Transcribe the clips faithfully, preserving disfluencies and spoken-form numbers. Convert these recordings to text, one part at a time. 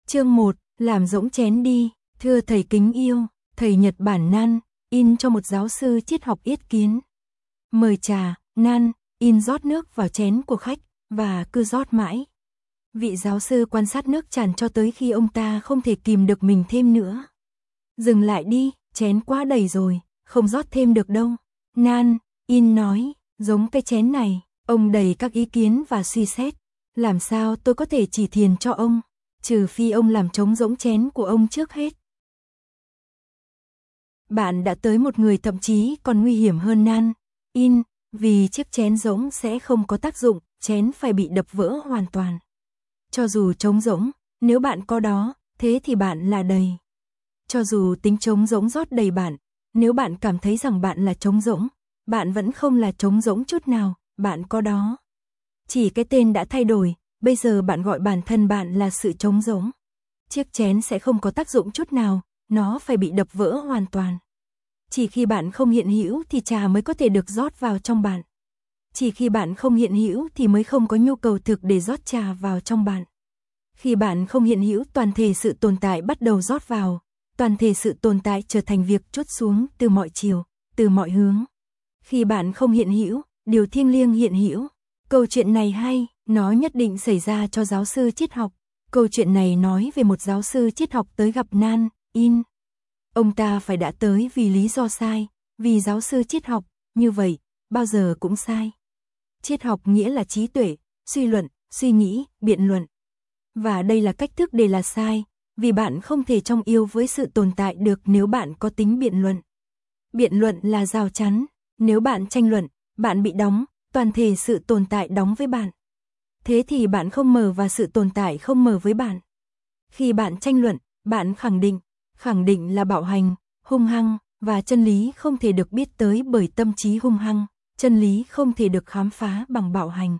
Chương một, làm rỗng chén đi. Thưa thầy kính yêu, thầy Nhật Bản Nan, In cho một giáo sư triết học yết kiến. Mời trà, Nan, In rót nước vào chén của khách, và cứ rót mãi. Vị giáo sư quan sát nước tràn cho tới khi ông ta không thể kìm được mình thêm nữa. Dừng lại đi, chén quá đầy rồi, không rót thêm được đâu. Nan, In nói, giống cái chén này, ông đầy các ý kiến và suy xét. Làm sao tôi có thể chỉ thiền cho ông, trừ phi ông làm trống rỗng chén của ông trước hết. Bạn đã tới một người thậm chí còn nguy hiểm hơn Nan, In, vì chiếc chén rỗng sẽ không có tác dụng, chén phải bị đập vỡ hoàn toàn. Cho dù trống rỗng, nếu bạn có đó, thế thì bạn là đầy. Cho dù tính trống rỗng rót đầy bạn, nếu bạn cảm thấy rằng bạn là trống rỗng, bạn vẫn không là trống rỗng chút nào, bạn có đó. Chỉ cái tên đã thay đổi, bây giờ bạn gọi bản thân bạn là sự trống rỗng. Chiếc chén sẽ không có tác dụng chút nào, nó phải bị đập vỡ hoàn toàn. Chỉ khi bạn không hiện hữu thì trà mới có thể được rót vào trong bạn. Chỉ khi bạn không hiện hữu thì mới không có nhu cầu thực để rót trà vào trong bạn. Khi bạn không hiện hữu, toàn thể sự tồn tại bắt đầu rót vào, toàn thể sự tồn tại trở thành việc trút xuống từ mọi chiều, từ mọi hướng. Khi bạn không hiện hữu, điều thiêng liêng hiện hữu. Câu chuyện này hay, nó nhất định xảy ra cho giáo sư triết học. Câu chuyện này nói về một giáo sư triết học tới gặp Nan, In. Ông ta phải đã tới vì lý do sai, vì giáo sư triết học, như vậy, bao giờ cũng sai. Triết học nghĩa là trí tuệ, suy luận, suy nghĩ, biện luận. Và đây là cách thức để là sai, vì bạn không thể trong yêu với sự tồn tại được nếu bạn có tính biện luận. Biện luận là rào chắn, nếu bạn tranh luận, bạn bị đóng, toàn thể sự tồn tại đóng với bạn. Thế thì bạn không mở và sự tồn tại không mở với bạn. Khi bạn tranh luận, bạn khẳng định, khẳng định là bạo hành, hung hăng, và chân lý không thể được biết tới bởi tâm trí hung hăng, chân lý không thể được khám phá bằng bạo hành.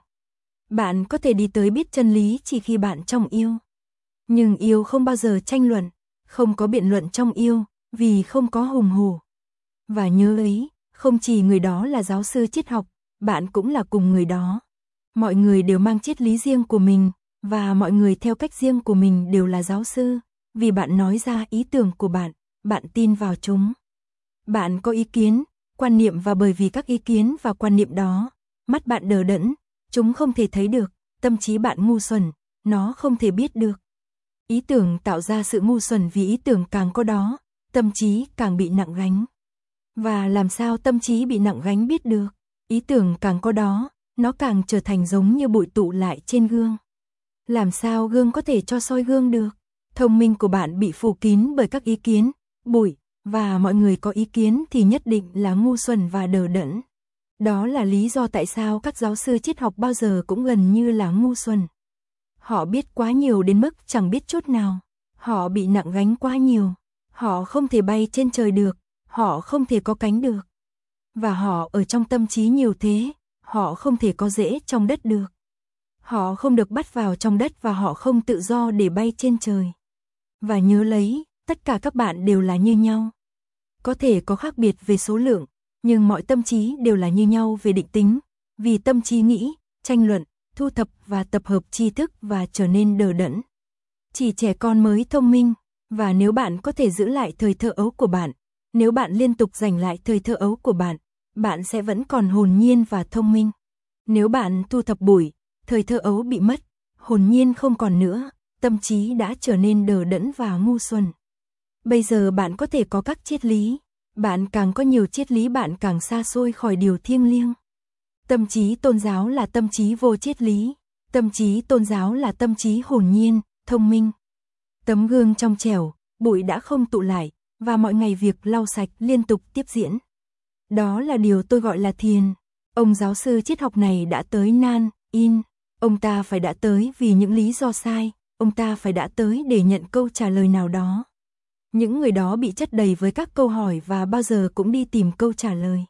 Bạn có thể đi tới biết chân lý chỉ khi bạn trong yêu. Nhưng yêu không bao giờ tranh luận, không có biện luận trong yêu, vì không có hùng hổ. Và nhớ ấy, không chỉ người đó là giáo sư triết học, bạn cũng là cùng người đó. Mọi người đều mang triết lý riêng của mình, và mọi người theo cách riêng của mình đều là giáo sư, vì bạn nói ra ý tưởng của bạn, bạn tin vào chúng. Bạn có ý kiến, quan niệm và bởi vì các ý kiến và quan niệm đó, mắt bạn đờ đẫn, chúng không thể thấy được, tâm trí bạn ngu xuẩn, nó không thể biết được. Ý tưởng tạo ra sự ngu xuẩn vì ý tưởng càng có đó, tâm trí càng bị nặng gánh. Và làm sao tâm trí bị nặng gánh biết được? Ý tưởng càng có đó, nó càng trở thành giống như bụi tụ lại trên gương. Làm sao gương có thể cho soi gương được? Thông minh của bạn bị phủ kín bởi các ý kiến, bụi, và mọi người có ý kiến thì nhất định là ngu xuẩn và đờ đẫn. Đó là lý do tại sao các giáo sư triết học bao giờ cũng gần như là ngu xuẩn. Họ biết quá nhiều đến mức chẳng biết chút nào. Họ bị nặng gánh quá nhiều. Họ không thể bay trên trời được. Họ không thể có cánh được. Và họ ở trong tâm trí nhiều thế. Họ không thể có rễ trong đất được. Họ không được bắt vào trong đất và họ không tự do để bay trên trời. Và nhớ lấy, tất cả các bạn đều là như nhau. Có thể có khác biệt về số lượng, nhưng mọi tâm trí đều là như nhau về định tính, vì tâm trí nghĩ, tranh luận, thu thập và tập hợp tri thức và trở nên đờ đẫn. Chỉ trẻ con mới thông minh, và nếu bạn có thể giữ lại thời thơ ấu của bạn, nếu bạn liên tục giành lại thời thơ ấu của bạn, bạn sẽ vẫn còn hồn nhiên và thông minh. Nếu bạn thu thập bụi, thời thơ ấu bị mất, hồn nhiên không còn nữa, tâm trí đã trở nên đờ đẫn và ngu xuẩn. Bây giờ bạn có thể có các triết lý, bạn càng có nhiều triết lý bạn càng xa xôi khỏi điều thiêng liêng. Tâm trí tôn giáo là tâm trí vô triết lý, tâm trí tôn giáo là tâm trí hồn nhiên, thông minh. Tấm gương trong trẻo, bụi đã không tụ lại, và mọi ngày việc lau sạch liên tục tiếp diễn. Đó là điều tôi gọi là thiền. Ông giáo sư triết học này đã tới Nan, In. Ông ta phải đã tới vì những lý do sai, ông ta phải đã tới để nhận câu trả lời nào đó. Những người đó bị chất đầy với các câu hỏi và bao giờ cũng đi tìm câu trả lời.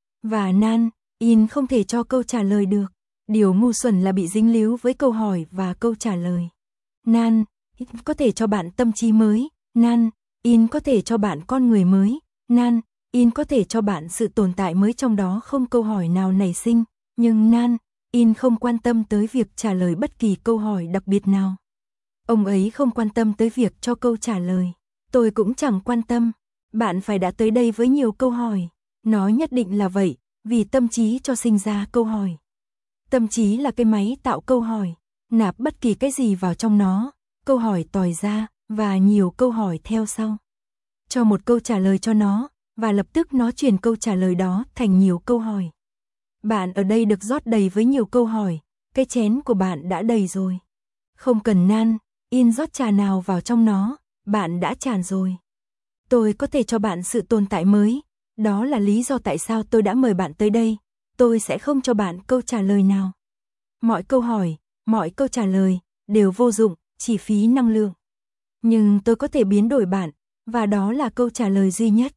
Và Nan, In không thể cho câu trả lời được. Điều ngu xuẩn là bị dính líu với câu hỏi và câu trả lời. Nan, In có thể cho bạn tâm trí mới. Nan, In có thể cho bạn con người mới. Nan, In có thể cho bạn sự tồn tại mới trong đó không câu hỏi nào nảy sinh. Nhưng Nan, In không quan tâm tới việc trả lời bất kỳ câu hỏi đặc biệt nào. Ông ấy không quan tâm tới việc cho câu trả lời. Tôi cũng chẳng quan tâm. Bạn phải đã tới đây với nhiều câu hỏi. Nó nhất định là vậy, vì tâm trí cho sinh ra câu hỏi. Tâm trí là cái máy tạo câu hỏi, nạp bất kỳ cái gì vào trong nó, câu hỏi tòi ra, và nhiều câu hỏi theo sau. Cho một câu trả lời cho nó, và lập tức nó chuyển câu trả lời đó thành nhiều câu hỏi. Bạn ở đây được rót đầy với nhiều câu hỏi, cái chén của bạn đã đầy rồi. Không cần nan, in rót trà nào vào trong nó, bạn đã tràn rồi. Tôi có thể cho bạn sự tồn tại mới, đó là lý do tại sao tôi đã mời bạn tới đây. Tôi sẽ không cho bạn câu trả lời nào. Mọi câu hỏi, mọi câu trả lời, đều vô dụng, chỉ phí năng lượng. Nhưng tôi có thể biến đổi bạn, và đó là câu trả lời duy nhất.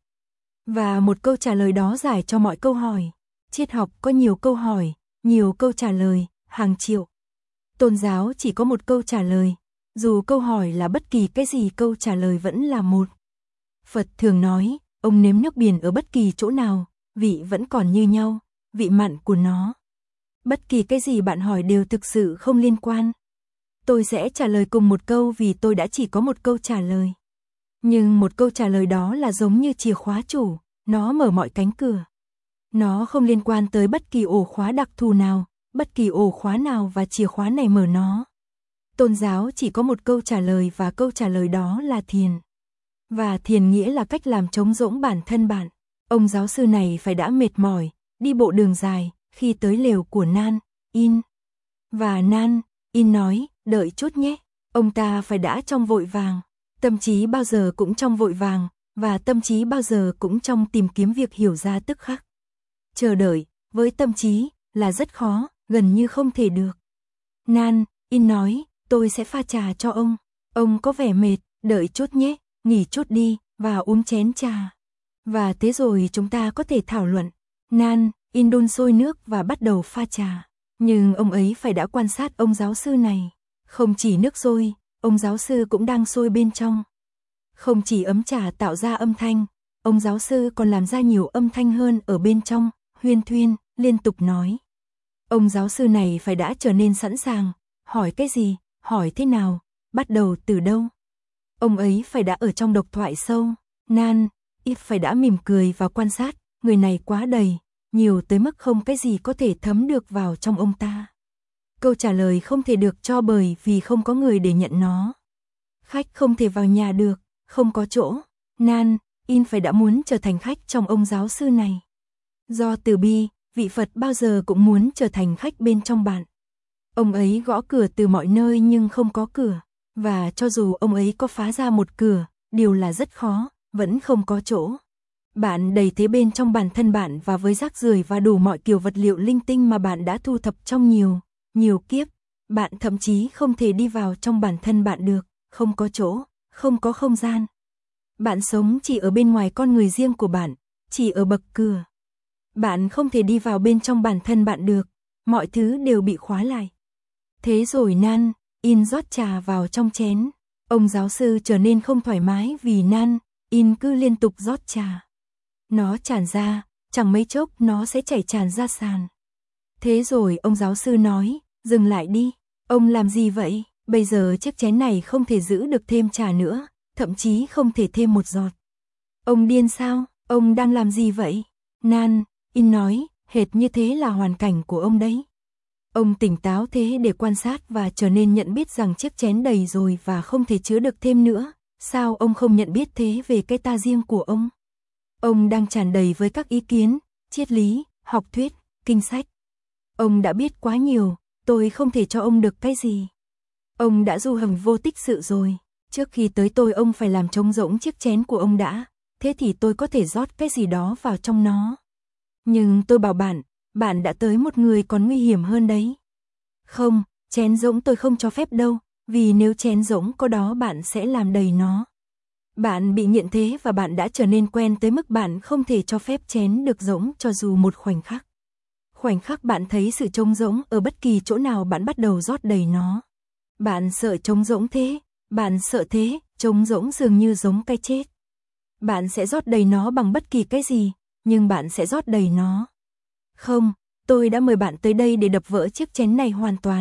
Và một câu trả lời đó giải cho mọi câu hỏi. Triết học có nhiều câu hỏi, nhiều câu trả lời, hàng triệu. Tôn giáo chỉ có một câu trả lời, dù câu hỏi là bất kỳ cái gì câu trả lời vẫn là một. Phật thường nói, ông nếm nước biển ở bất kỳ chỗ nào, vị vẫn còn như nhau, vị mặn của nó. Bất kỳ cái gì bạn hỏi đều thực sự không liên quan. Tôi sẽ trả lời cùng một câu vì tôi đã chỉ có một câu trả lời. Nhưng một câu trả lời đó là giống như chìa khóa chủ, nó mở mọi cánh cửa. Nó không liên quan tới bất kỳ ổ khóa đặc thù nào, bất kỳ ổ khóa nào và chìa khóa này mở nó. Tôn giáo chỉ có một câu trả lời và câu trả lời đó là thiền. Và thiền nghĩa là cách làm trống rỗng bản thân bạn. Ông giáo sư này phải đã mệt mỏi, đi bộ đường dài, khi tới lều của Nan, In. Và Nan, In nói, đợi chút nhé, ông ta phải đã trong vội vàng. Tâm trí bao giờ cũng trong vội vàng, và tâm trí bao giờ cũng trong tìm kiếm việc hiểu ra tức khắc. Chờ đợi, với tâm trí, là rất khó, gần như không thể được. Nan, In nói, tôi sẽ pha trà cho ông. Ông có vẻ mệt, đợi chút nhé, nghỉ chút đi, và uống chén trà. Và thế rồi chúng ta có thể thảo luận. Nan, In đun sôi nước và bắt đầu pha trà. Nhưng ông ấy phải đã quan sát ông giáo sư này. Không chỉ nước sôi, ông giáo sư cũng đang sôi bên trong. Không chỉ ấm trà tạo ra âm thanh, ông giáo sư còn làm ra nhiều âm thanh hơn ở bên trong, huyên thuyên, liên tục nói. Ông giáo sư này phải đã trở nên sẵn sàng, hỏi cái gì, hỏi thế nào, bắt đầu từ đâu. Ông ấy phải đã ở trong độc thoại sâu, Nan, ít phải đã mỉm cười và quan sát, người này quá đầy, nhiều tới mức không cái gì có thể thấm được vào trong ông ta. Câu trả lời không thể được cho bởi vì không có người để nhận nó. Khách không thể vào nhà được, không có chỗ. Nan, In phải đã muốn trở thành khách trong ông giáo sư này. Do từ bi, vị Phật bao giờ cũng muốn trở thành khách bên trong bạn. Ông ấy gõ cửa từ mọi nơi nhưng không có cửa. Và cho dù ông ấy có phá ra một cửa, điều là rất khó, vẫn không có chỗ. Bạn đầy thế bên trong bản thân bạn và với rác rưởi và đủ mọi kiểu vật liệu linh tinh mà bạn đã thu thập trong nhiều, nhiều kiếp. Bạn thậm chí không thể đi vào trong bản thân bạn được, không có chỗ, không có không gian. Bạn sống chỉ ở bên ngoài con người riêng của bạn, chỉ ở bậc cửa. Bạn không thể đi vào bên trong bản thân bạn được, mọi thứ đều bị khóa lại. Thế rồi Nan, In rót trà vào trong chén. Ông giáo sư trở nên không thoải mái vì Nan, In cứ liên tục rót trà. Nó tràn ra, chẳng mấy chốc nó sẽ chảy tràn ra sàn. Thế rồi ông giáo sư nói, dừng lại đi, ông làm gì vậy? Bây giờ chiếc chén này không thể giữ được thêm trà nữa, thậm chí không thể thêm một giọt. Ông điên sao? Ông đang làm gì vậy? Nan, In nói, hệt như thế là hoàn cảnh của ông đấy. Ông tỉnh táo thế để quan sát và trở nên nhận biết rằng chiếc chén đầy rồi và không thể chứa được thêm nữa. Sao ông không nhận biết thế về cái ta riêng của ông? Ông đang tràn đầy với các ý kiến, triết lý, học thuyết, kinh sách. Ông đã biết quá nhiều, tôi không thể cho ông được cái gì. Ông đã du hành vô tích sự rồi. Trước khi tới tôi ông phải làm trống rỗng chiếc chén của ông đã. Thế thì tôi có thể rót cái gì đó vào trong nó. Nhưng tôi bảo bạn, bạn đã tới một người còn nguy hiểm hơn đấy. Không, chén rỗng tôi không cho phép đâu, vì nếu chén rỗng có đó bạn sẽ làm đầy nó. Bạn bị nghiện thế và bạn đã trở nên quen tới mức bạn không thể cho phép chén được rỗng cho dù một khoảnh khắc. Khoảnh khắc bạn thấy sự trống rỗng ở bất kỳ chỗ nào bạn bắt đầu rót đầy nó. Bạn sợ trống rỗng thế, bạn sợ thế, trống rỗng dường như giống cái chết. Bạn sẽ rót đầy nó bằng bất kỳ cái gì, nhưng bạn sẽ rót đầy nó. Không, tôi đã mời bạn tới đây để đập vỡ chiếc chén này hoàn toàn,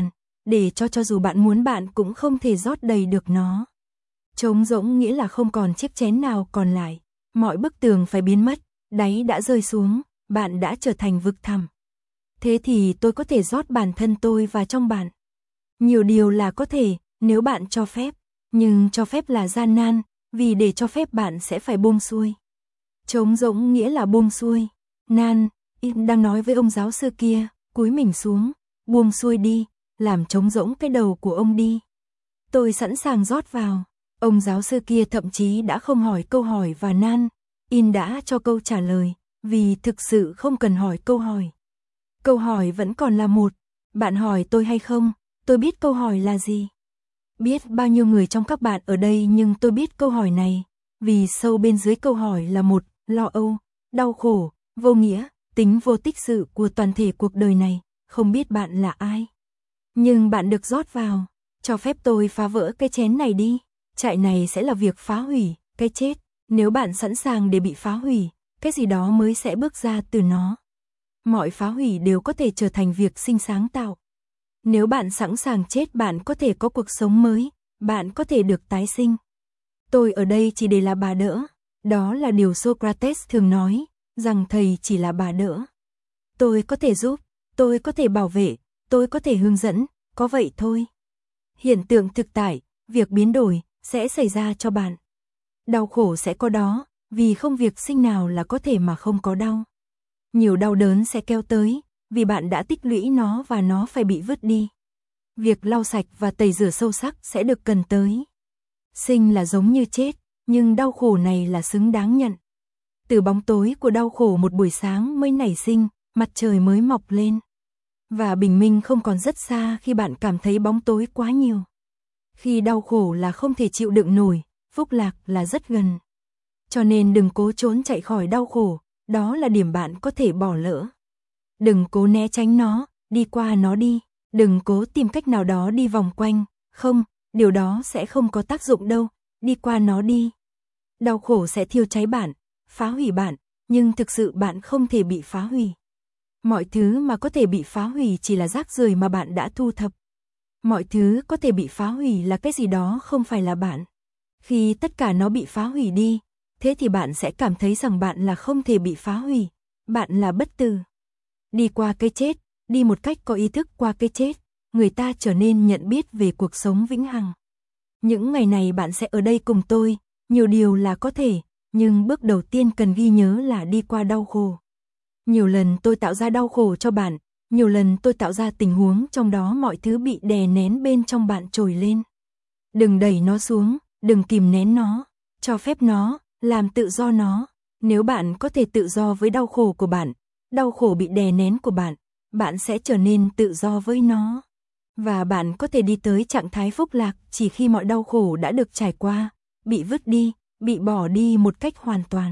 để cho cho dù bạn muốn bạn cũng không thể rót đầy được nó. Trống rỗng nghĩa là không còn chiếc chén nào còn lại, mọi bức tường phải biến mất, đáy đã rơi xuống, bạn đã trở thành vực thẳm. Thế thì tôi có thể rót bản thân tôi vào trong bạn. Nhiều điều là có thể, nếu bạn cho phép, nhưng cho phép là gian nan, vì để cho phép bạn sẽ phải buông xuôi. Trống rỗng nghĩa là buông xuôi. Nan, đang nói với ông giáo sư kia, cúi mình xuống, buông xuôi đi, làm trống rỗng cái đầu của ông đi. Tôi sẵn sàng rót vào. Ông giáo sư kia thậm chí đã không hỏi câu hỏi và Nan, In đã cho câu trả lời, vì thực sự không cần hỏi câu hỏi. Câu hỏi vẫn còn là một, bạn hỏi tôi hay không, tôi biết câu hỏi là gì. Biết bao nhiêu người trong các bạn ở đây nhưng tôi biết câu hỏi này, vì sâu bên dưới câu hỏi là một, lo âu, đau khổ, vô nghĩa, tính vô tích sự của toàn thể cuộc đời này, không biết bạn là ai. Nhưng bạn được rót vào, cho phép tôi phá vỡ cái chén này đi, chạy này sẽ là việc phá hủy, cái chết, nếu bạn sẵn sàng để bị phá hủy, cái gì đó mới sẽ bước ra từ nó. Mọi phá hủy đều có thể trở thành việc sinh sáng tạo. Nếu bạn sẵn sàng chết bạn có thể có cuộc sống mới, bạn có thể được tái sinh. Tôi ở đây chỉ để là bà đỡ, đó là điều Socrates thường nói, rằng thầy chỉ là bà đỡ. Tôi có thể giúp, tôi có thể bảo vệ, tôi có thể hướng dẫn, có vậy thôi. Hiện tượng thực tại, việc biến đổi, sẽ xảy ra cho bạn. Đau khổ sẽ có đó, vì không việc sinh nào là có thể mà không có đau. Nhiều đau đớn sẽ kéo tới, vì bạn đã tích lũy nó và nó phải bị vứt đi. Việc lau sạch và tẩy rửa sâu sắc sẽ được cần tới. Sinh là giống như chết, nhưng đau khổ này là xứng đáng nhận. Từ bóng tối của đau khổ một buổi sáng mới nảy sinh, mặt trời mới mọc lên. Và bình minh không còn rất xa khi bạn cảm thấy bóng tối quá nhiều. Khi đau khổ là không thể chịu đựng nổi, phúc lạc là rất gần. Cho nên đừng cố trốn chạy khỏi đau khổ, đó là điểm bạn có thể bỏ lỡ. Đừng cố né tránh nó, đi qua nó đi, đừng cố tìm cách nào đó đi vòng quanh, không, điều đó sẽ không có tác dụng đâu, đi qua nó đi. Đau khổ sẽ thiêu cháy bạn, phá hủy bạn, nhưng thực sự bạn không thể bị phá hủy. Mọi thứ mà có thể bị phá hủy chỉ là rác rưởi mà bạn đã thu thập. Mọi thứ có thể bị phá hủy là cái gì đó không phải là bạn. Khi tất cả nó bị phá hủy đi, thế thì bạn sẽ cảm thấy rằng bạn là không thể bị phá hủy, bạn là bất tử. Đi qua cái chết, đi một cách có ý thức qua cái chết, người ta trở nên nhận biết về cuộc sống vĩnh hằng. Những ngày này bạn sẽ ở đây cùng tôi, nhiều điều là có thể, nhưng bước đầu tiên cần ghi nhớ là đi qua đau khổ. Nhiều lần tôi tạo ra đau khổ cho bạn, nhiều lần tôi tạo ra tình huống trong đó mọi thứ bị đè nén bên trong bạn trồi lên. Đừng đẩy nó xuống, đừng kìm nén nó, cho phép nó, làm tự do nó. Nếu bạn có thể tự do với đau khổ của bạn, đau khổ bị đè nén của bạn, bạn sẽ trở nên tự do với nó. Và bạn có thể đi tới trạng thái phúc lạc chỉ khi mọi đau khổ đã được trải qua, bị vứt đi, bị bỏ đi một cách hoàn toàn.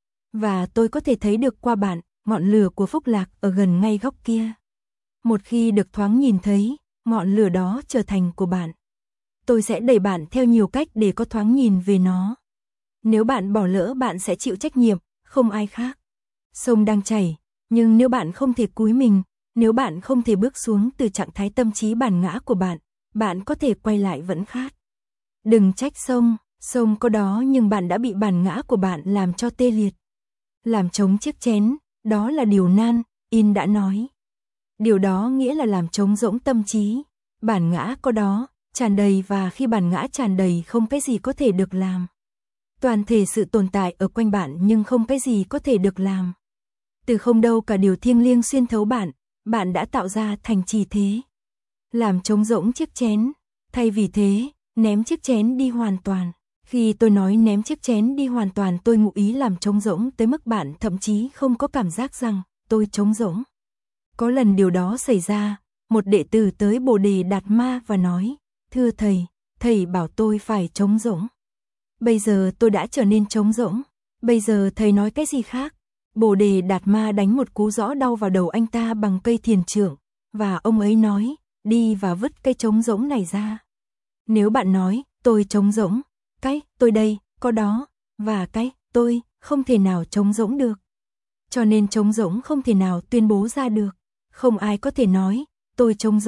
Và tôi có thể thấy được qua bạn, ngọn lửa của phúc lạc ở gần ngay góc kia. Một khi được thoáng nhìn thấy, ngọn lửa đó trở thành của bạn. Tôi sẽ đẩy bạn theo nhiều cách để có thoáng nhìn về nó. Nếu bạn bỏ lỡ bạn sẽ chịu trách nhiệm, không ai khác. Sông đang chảy, nhưng nếu bạn không thể cúi mình, nếu bạn không thể bước xuống từ trạng thái tâm trí bản ngã của bạn, bạn có thể quay lại vẫn khát. Đừng trách sông, sông có đó nhưng bạn đã bị bản ngã của bạn làm cho tê liệt. Làm trống chiếc chén, đó là điều Nan, In đã nói. Điều đó nghĩa là làm trống rỗng tâm trí. Bản ngã có đó, tràn đầy và khi bản ngã tràn đầy không cái gì có thể được làm. Toàn thể sự tồn tại ở quanh bạn nhưng không cái gì có thể được làm. Từ không đâu cả điều thiêng liêng xuyên thấu bạn, bạn đã tạo ra thành trì thế. Làm trống rỗng chiếc chén, thay vì thế, ném chiếc chén đi hoàn toàn. Khi tôi nói ném chiếc chén đi hoàn toàn tôi ngụ ý làm trống rỗng tới mức bạn thậm chí không có cảm giác rằng tôi trống rỗng. Có lần điều đó xảy ra, một đệ tử tới Bồ Đề Đạt Ma và nói, thưa thầy, thầy bảo tôi phải trống rỗng. Bây giờ tôi đã trở nên trống rỗng, bây giờ thầy nói cái gì khác? Bồ Đề Đạt Ma đánh một cú rõ đau vào đầu anh ta bằng cây thiền trượng, và ông ấy nói, đi và vứt cây trống rỗng này ra. Nếu bạn nói, tôi trống rỗng, cái, tôi đây, có đó, và cái, tôi, không thể nào trống rỗng được. Cho nên trống rỗng không thể nào tuyên bố ra được. Không ai có thể nói, tôi trống rỗng,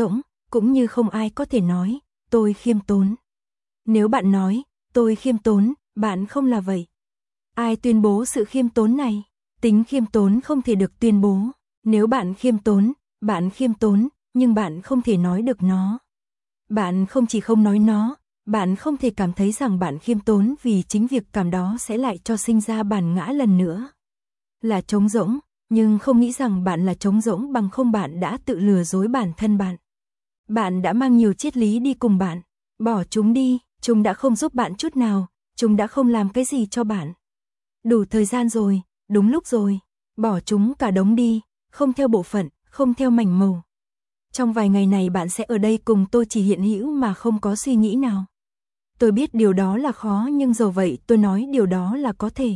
cũng như không ai có thể nói, tôi khiêm tốn. Nếu bạn nói, tôi khiêm tốn, bạn không là vậy. Ai tuyên bố sự khiêm tốn này? Tính khiêm tốn không thể được tuyên bố. Nếu bạn khiêm tốn, bạn khiêm tốn, nhưng bạn không thể nói được nó. Bạn không chỉ không nói nó, bạn không thể cảm thấy rằng bạn khiêm tốn vì chính việc cảm đó sẽ lại cho sinh ra bản ngã lần nữa. Là trống rỗng, nhưng không nghĩ rằng bạn là trống rỗng bằng không bạn đã tự lừa dối bản thân bạn. Bạn đã mang nhiều triết lý đi cùng bạn, bỏ chúng đi, chúng đã không giúp bạn chút nào, chúng đã không làm cái gì cho bạn. Đủ thời gian rồi, đúng lúc rồi, bỏ chúng cả đống đi, không theo bộ phận, không theo mảnh màu. Trong vài ngày này bạn sẽ ở đây cùng tôi chỉ hiện hữu mà không có suy nghĩ nào. Tôi biết điều đó là khó nhưng dầu vậy tôi nói điều đó là có thể.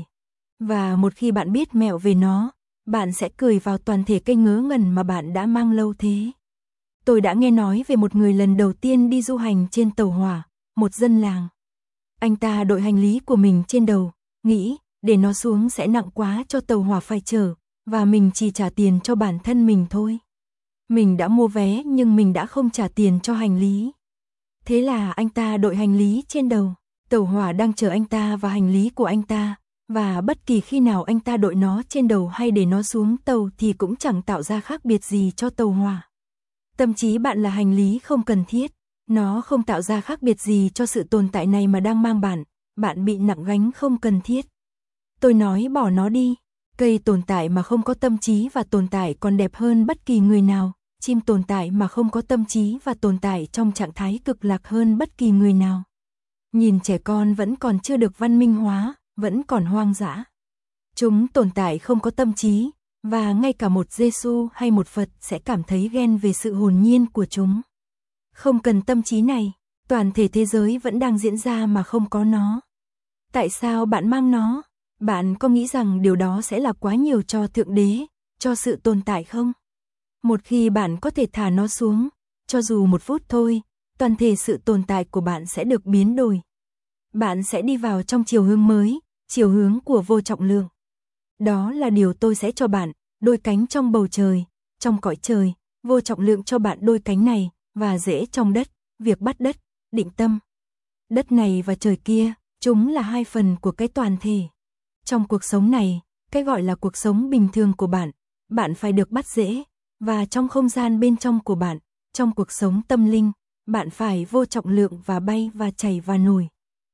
Và một khi bạn biết mẹo về nó, bạn sẽ cười vào toàn thể cây ngớ ngẩn mà bạn đã mang lâu thế. Tôi đã nghe nói về một người lần đầu tiên đi du hành trên tàu hỏa, một dân làng. Anh ta đội hành lý của mình trên đầu, nghĩ để nó xuống sẽ nặng quá cho tàu hỏa phải chở, và mình chỉ trả tiền cho bản thân mình thôi. Mình đã mua vé nhưng mình đã không trả tiền cho hành lý. Thế là anh ta đội hành lý trên đầu, tàu hỏa đang chờ anh ta và hành lý của anh ta, và bất kỳ khi nào anh ta đội nó trên đầu hay để nó xuống tàu thì cũng chẳng tạo ra khác biệt gì cho tàu hỏa. Tâm trí bạn là hành lý không cần thiết, nó không tạo ra khác biệt gì cho sự tồn tại này mà đang mang bạn, bạn bị nặng gánh không cần thiết. Tôi nói bỏ nó đi, cây tồn tại mà không có tâm trí và tồn tại còn đẹp hơn bất kỳ người nào, chim tồn tại mà không có tâm trí và tồn tại trong trạng thái cực lạc hơn bất kỳ người nào. Nhìn trẻ con vẫn còn chưa được văn minh hóa, vẫn còn hoang dã. Chúng tồn tại không có tâm trí, và ngay cả một Giêsu hay một Phật sẽ cảm thấy ghen về sự hồn nhiên của chúng. Không cần tâm trí này, toàn thể thế giới vẫn đang diễn ra mà không có nó. Tại sao bạn mang nó? Bạn có nghĩ rằng điều đó sẽ là quá nhiều cho Thượng Đế, cho sự tồn tại không? Một khi bạn có thể thả nó xuống, cho dù một phút thôi, toàn thể sự tồn tại của bạn sẽ được biến đổi. Bạn sẽ đi vào trong chiều hướng mới, chiều hướng của vô trọng lượng. Đó là điều tôi sẽ cho bạn, đôi cánh trong bầu trời, trong cõi trời, vô trọng lượng cho bạn đôi cánh này, và rễ trong đất, việc bắt đất, định tâm. Đất này và trời kia, chúng là hai phần của cái toàn thể. Trong cuộc sống này, cái gọi là cuộc sống bình thường của bạn, bạn phải được bắt rễ, và trong không gian bên trong của bạn, trong cuộc sống tâm linh, bạn phải vô trọng lượng và bay và chảy và nổi.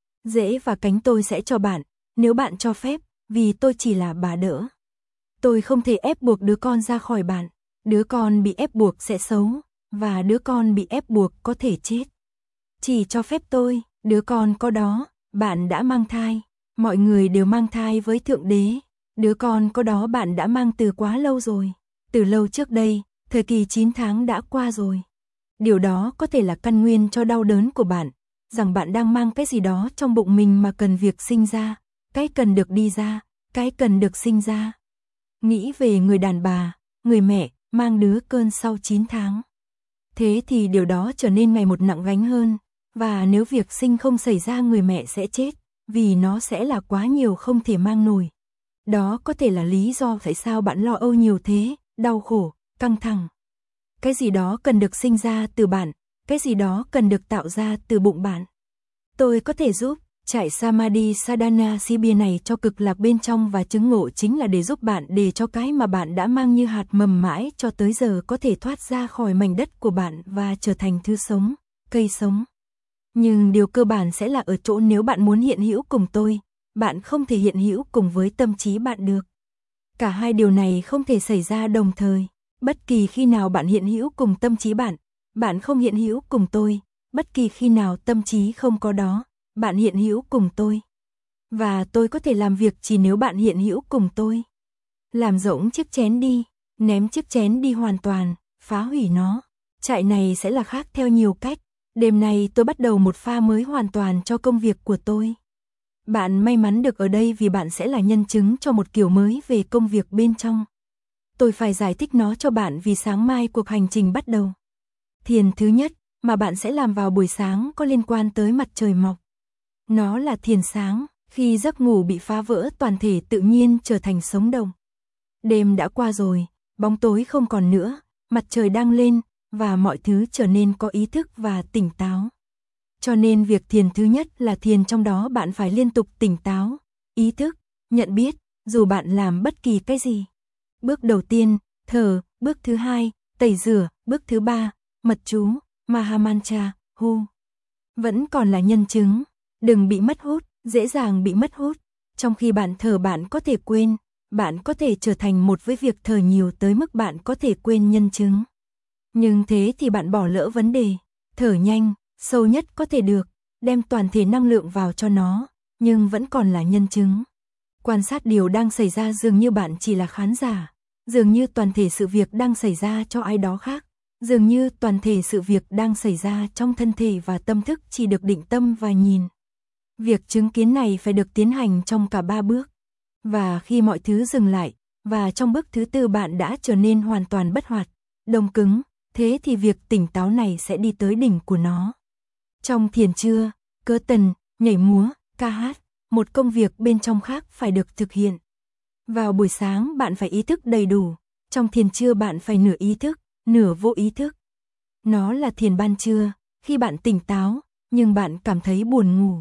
Rễ và cánh tôi sẽ cho bạn, nếu bạn cho phép, vì tôi chỉ là bà đỡ. Tôi không thể ép buộc đứa con ra khỏi bạn, đứa con bị ép buộc sẽ xấu, và đứa con bị ép buộc có thể chết. Chỉ cho phép tôi, đứa con có đó, bạn đã mang thai, mọi người đều mang thai với Thượng Đế, đứa con có đó bạn đã mang từ quá lâu rồi, từ lâu trước đây, thời kỳ chín tháng đã qua rồi. Điều đó có thể là căn nguyên cho đau đớn của bạn, rằng bạn đang mang cái gì đó trong bụng mình mà cần việc sinh ra, cái cần được đi ra, cái cần được sinh ra. Nghĩ về người đàn bà, người mẹ, mang đứa cơn sau chín tháng. Thế thì điều đó trở nên ngày một nặng gánh hơn, và nếu việc sinh không xảy ra người mẹ sẽ chết, vì nó sẽ là quá nhiều không thể mang nổi. Đó có thể là lý do tại sao bạn lo âu nhiều thế, đau khổ, căng thẳng. Cái gì đó cần được sinh ra từ bạn, cái gì đó cần được tạo ra từ bụng bạn. Tôi có thể giúp, chạy Samadhi Sadhana Sibir này cho cực lạc bên trong và chứng ngộ chính là để giúp bạn để cho cái mà bạn đã mang như hạt mầm mãi cho tới giờ có thể thoát ra khỏi mảnh đất của bạn và trở thành thứ sống, cây sống. Nhưng điều cơ bản sẽ là ở chỗ nếu bạn muốn hiện hữu cùng tôi, bạn không thể hiện hữu cùng với tâm trí bạn được. Cả hai điều này không thể xảy ra đồng thời. Bất kỳ khi nào bạn hiện hữu cùng tâm trí bạn, bạn không hiện hữu cùng tôi. Bất kỳ khi nào tâm trí không có đó, bạn hiện hữu cùng tôi. Và tôi có thể làm việc chỉ nếu bạn hiện hữu cùng tôi. Làm rỗng chiếc chén đi, ném chiếc chén đi hoàn toàn, phá hủy nó. Chạy này sẽ là khác theo nhiều cách. Đêm nay tôi bắt đầu một pha mới hoàn toàn cho công việc của tôi. Bạn may mắn được ở đây vì bạn sẽ là nhân chứng cho một kiểu mới về công việc bên trong. Tôi phải giải thích nó cho bạn vì sáng mai cuộc hành trình bắt đầu. Thiền thứ nhất mà bạn sẽ làm vào buổi sáng có liên quan tới mặt trời mọc. Nó là thiền sáng, khi giấc ngủ bị phá vỡ toàn thể tự nhiên trở thành sống động. Đêm đã qua rồi, bóng tối không còn nữa, mặt trời đang lên, và mọi thứ trở nên có ý thức và tỉnh táo. Cho nên việc thiền thứ nhất là thiền, trong đó bạn phải liên tục tỉnh táo, ý thức, nhận biết, dù bạn làm bất kỳ cái gì. Bước đầu tiên, thở, bước thứ hai, tẩy rửa, bước thứ ba, mật chú, Mahamantra, hu. Vẫn còn là nhân chứng, đừng bị mất hút, dễ dàng bị mất hút. Trong khi bạn thở bạn có thể quên, bạn có thể trở thành một với việc thở nhiều tới mức bạn có thể quên nhân chứng. Nhưng thế thì bạn bỏ lỡ vấn đề, thở nhanh, sâu nhất có thể được, đem toàn thể năng lượng vào cho nó, nhưng vẫn còn là nhân chứng. Quan sát điều đang xảy ra, dường như bạn chỉ là khán giả, dường như toàn thể sự việc đang xảy ra cho ai đó khác, dường như toàn thể sự việc đang xảy ra trong thân thể và tâm thức chỉ được định tâm và nhìn. Việc chứng kiến này phải được tiến hành trong cả ba bước. Và khi mọi thứ dừng lại, và trong bước thứ tư bạn đã trở nên hoàn toàn bất hoạt, đông cứng, thế thì việc tỉnh táo này sẽ đi tới đỉnh của nó. Trong thiền trưa, cơ tần, nhảy múa, ca hát, một công việc bên trong khác phải được thực hiện. Vào buổi sáng bạn phải ý thức đầy đủ, trong thiền trưa bạn phải nửa ý thức, nửa vô ý thức. Nó là thiền ban trưa, khi bạn tỉnh táo, nhưng bạn cảm thấy buồn ngủ.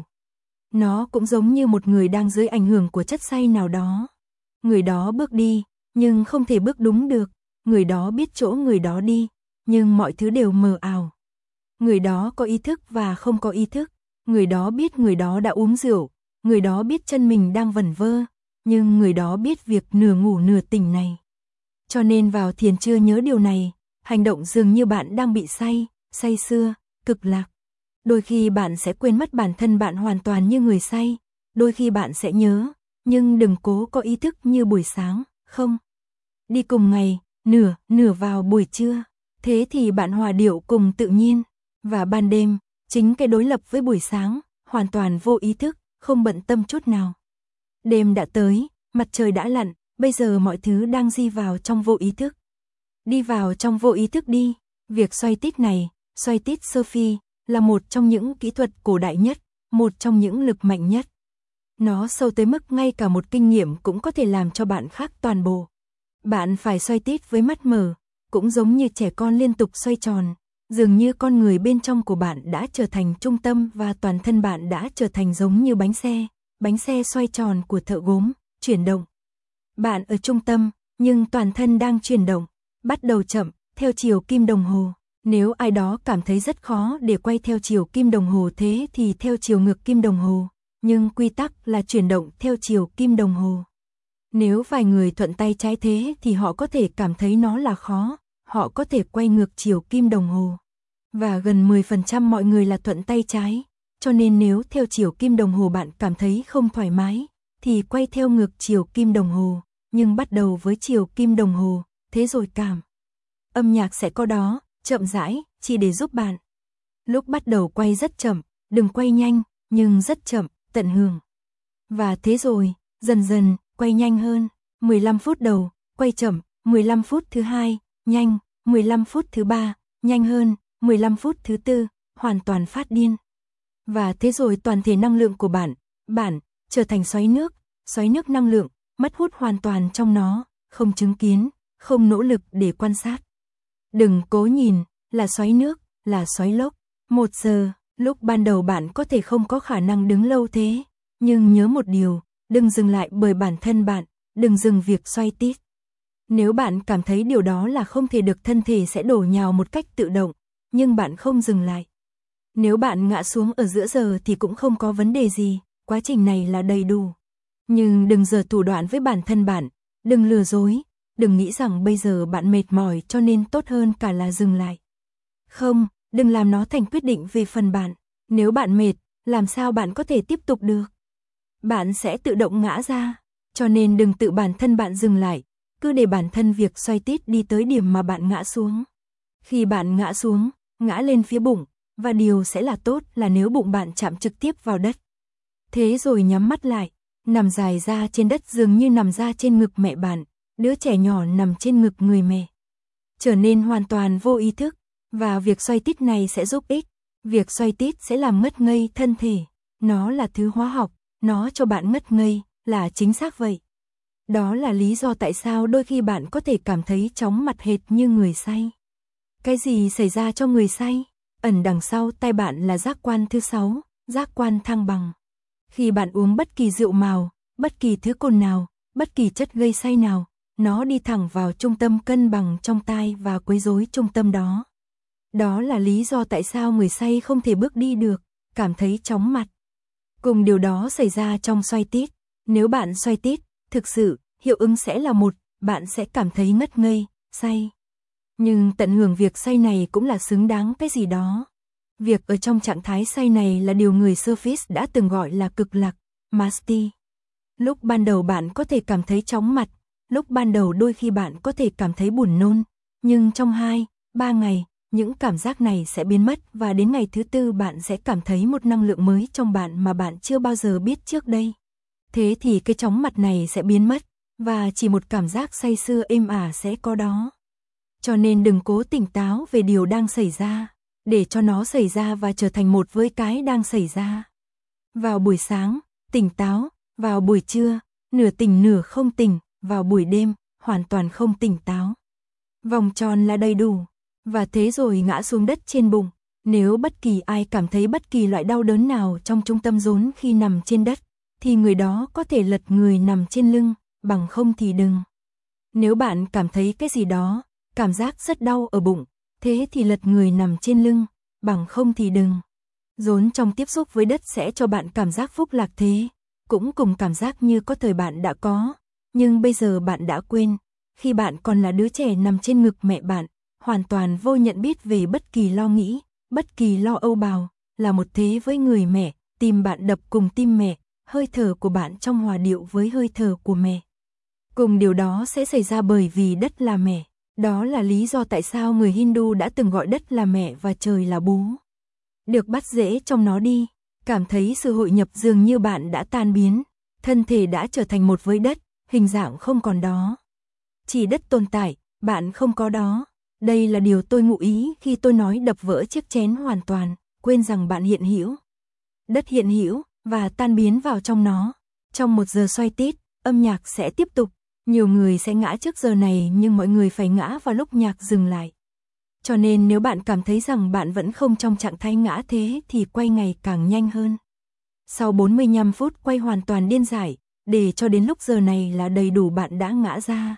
Nó cũng giống như một người đang dưới ảnh hưởng của chất say nào đó. Người đó bước đi, nhưng không thể bước đúng được, người đó biết chỗ người đó đi, nhưng mọi thứ đều mờ ảo. Người đó có ý thức và không có ý thức, người đó biết người đó đã uống rượu, người đó biết chân mình đang vẩn vơ, nhưng người đó biết việc nửa ngủ nửa tỉnh này. Cho nên vào thiền trưa nhớ điều này, hành động dường như bạn đang bị say, say sưa, cực lạc. Đôi khi bạn sẽ quên mất bản thân bạn hoàn toàn như người say, đôi khi bạn sẽ nhớ, nhưng đừng cố có ý thức như buổi sáng, không. Đi cùng ngày, nửa, nửa vào buổi trưa, thế thì bạn hòa điệu cùng tự nhiên, và ban đêm, chính cái đối lập với buổi sáng, hoàn toàn vô ý thức, không bận tâm chút nào. Đêm đã tới, mặt trời đã lặn, bây giờ mọi thứ đang di vào trong vô ý thức. Đi vào trong vô ý thức đi, việc xoay tít này, xoay tít Sophie, là một trong những kỹ thuật cổ đại nhất, một trong những lực mạnh nhất. Nó sâu tới mức ngay cả một kinh nghiệm cũng có thể làm cho bạn khác toàn bộ. Bạn phải xoay tít với mắt mở, cũng giống như trẻ con liên tục xoay tròn, dường như con người bên trong của bạn đã trở thành trung tâm và toàn thân bạn đã trở thành giống như bánh xe, bánh xe xoay tròn của thợ gốm, chuyển động. Bạn ở trung tâm, nhưng toàn thân đang chuyển động, bắt đầu chậm, theo chiều kim đồng hồ. Nếu ai đó cảm thấy rất khó để quay theo chiều kim đồng hồ thế thì theo chiều ngược kim đồng hồ, nhưng quy tắc là chuyển động theo chiều kim đồng hồ. Nếu vài người thuận tay trái thế thì họ có thể cảm thấy nó là khó, họ có thể quay ngược chiều kim đồng hồ. Và gần mười phần trăm mọi người là thuận tay trái, cho nên nếu theo chiều kim đồng hồ bạn cảm thấy không thoải mái, thì quay theo ngược chiều kim đồng hồ, nhưng bắt đầu với chiều kim đồng hồ, thế rồi cảm. Âm nhạc sẽ có đó, chậm rãi, chỉ để giúp bạn. Lúc bắt đầu quay rất chậm, đừng quay nhanh, nhưng rất chậm, tận hưởng. Và thế rồi, dần dần, quay nhanh hơn, mười lăm phút đầu, quay chậm, mười lăm phút thứ hai, nhanh, mười lăm phút thứ ba, nhanh hơn, mười lăm phút thứ tư, hoàn toàn phát điên. Và thế rồi toàn thể năng lượng của bạn, bạn, trở thành xoáy nước, xoáy nước năng lượng, mất hút hoàn toàn trong nó, không chứng kiến, không nỗ lực để quan sát. Đừng cố nhìn, là xoáy nước, là xoáy lốc. Một giờ, lúc ban đầu bạn có thể không có khả năng đứng lâu thế, nhưng nhớ một điều, đừng dừng lại bởi bản thân bạn, đừng dừng việc xoay tít. Nếu bạn cảm thấy điều đó là không thể được, thân thể sẽ đổ nhào một cách tự động, nhưng bạn không dừng lại. Nếu bạn ngã xuống ở giữa giờ thì cũng không có vấn đề gì, quá trình này là đầy đủ. Nhưng đừng giở thủ đoạn với bản thân bạn, đừng lừa dối, đừng nghĩ rằng bây giờ bạn mệt mỏi cho nên tốt hơn cả là dừng lại. Không, đừng làm nó thành quyết định về phần bạn. Nếu bạn mệt, làm sao bạn có thể tiếp tục được? Bạn sẽ tự động ngã ra, cho nên đừng tự bản thân bạn dừng lại, cứ để bản thân việc xoay tít đi tới điểm mà bạn ngã xuống. Khi bạn ngã xuống, ngã lên phía bụng, và điều sẽ là tốt là nếu bụng bạn chạm trực tiếp vào đất. Thế rồi nhắm mắt lại, nằm dài ra trên đất dường như nằm ra trên ngực mẹ bạn, đứa trẻ nhỏ nằm trên ngực người mẹ. Trở nên hoàn toàn vô ý thức, và việc xoay tít này sẽ giúp ích. Việc xoay tít sẽ làm ngất ngây thân thể, nó là thứ hóa học, nó cho bạn ngất ngây, là chính xác vậy. Đó là lý do tại sao đôi khi bạn có thể cảm thấy chóng mặt hệt như người say. Cái gì xảy ra cho người say? Ẩn đằng sau tai bạn là giác quan thứ sáu, giác quan thăng bằng. Khi bạn uống bất kỳ rượu màu, bất kỳ thứ cồn nào, bất kỳ chất gây say nào, nó đi thẳng vào trung tâm cân bằng trong tai và quấy rối trung tâm đó. Đó là lý do tại sao người say không thể bước đi được, cảm thấy chóng mặt. Cùng điều đó xảy ra trong xoay tít. Nếu bạn xoay tít, thực sự, hiệu ứng sẽ là một, bạn sẽ cảm thấy ngất ngây, say. Nhưng tận hưởng việc say này cũng là xứng đáng cái gì đó. Việc ở trong trạng thái say này là điều người Surfist đã từng gọi là cực lạc, Masti. Lúc ban đầu bạn có thể cảm thấy chóng mặt, lúc ban đầu đôi khi bạn có thể cảm thấy buồn nôn, nhưng trong hai, ba ngày, những cảm giác này sẽ biến mất và đến ngày thứ tư bạn sẽ cảm thấy một năng lượng mới trong bạn mà bạn chưa bao giờ biết trước đây. Thế thì cái chóng mặt này sẽ biến mất, và chỉ một cảm giác say sưa êm ả sẽ có đó. Cho nên đừng cố tỉnh táo về điều đang xảy ra, để cho nó xảy ra và trở thành một với cái đang xảy ra. Vào buổi sáng, tỉnh táo, vào buổi trưa, nửa tỉnh nửa không tỉnh, vào buổi đêm, hoàn toàn không tỉnh táo. Vòng tròn là đầy đủ, và thế rồi ngã xuống đất trên bụng. Nếu bất kỳ ai cảm thấy bất kỳ loại đau đớn nào trong trung tâm rốn khi nằm trên đất, thì người đó có thể lật người nằm trên lưng, bằng không thì đừng. Nếu bạn cảm thấy cái gì đó, cảm giác rất đau ở bụng, thế thì lật người nằm trên lưng, bằng không thì đừng. Rốn trong tiếp xúc với đất sẽ cho bạn cảm giác phúc lạc thế, cũng cùng cảm giác như có thời bạn đã có, nhưng bây giờ bạn đã quên, khi bạn còn là đứa trẻ nằm trên ngực mẹ bạn, hoàn toàn vô nhận biết về bất kỳ lo nghĩ, bất kỳ lo âu bào, là một thế với người mẹ, tim bạn đập cùng tim mẹ, hơi thở của bạn trong hòa điệu với hơi thở của mẹ. Cùng điều đó sẽ xảy ra bởi vì đất là mẹ. Đó là lý do tại sao người Hindu đã từng gọi đất là mẹ và trời là bố. Được bắt rễ trong nó đi, cảm thấy sự hội nhập dường như bạn đã tan biến, thân thể đã trở thành một với đất, hình dạng không còn đó. Chỉ đất tồn tại, bạn không có đó. Đây là điều tôi ngụ ý khi tôi nói đập vỡ chiếc chén hoàn toàn, quên rằng bạn hiện hữu. Đất hiện hữu và tan biến vào trong nó. Trong một giờ xoay tít, âm nhạc sẽ tiếp tục. Nhiều người sẽ ngã trước giờ này nhưng mọi người phải ngã vào lúc nhạc dừng lại. Cho nên nếu bạn cảm thấy rằng bạn vẫn không trong trạng thái ngã thế thì quay ngày càng nhanh hơn. Sau bốn mươi lăm phút quay hoàn toàn điên dại, để cho đến lúc giờ này là đầy đủ bạn đã ngã ra.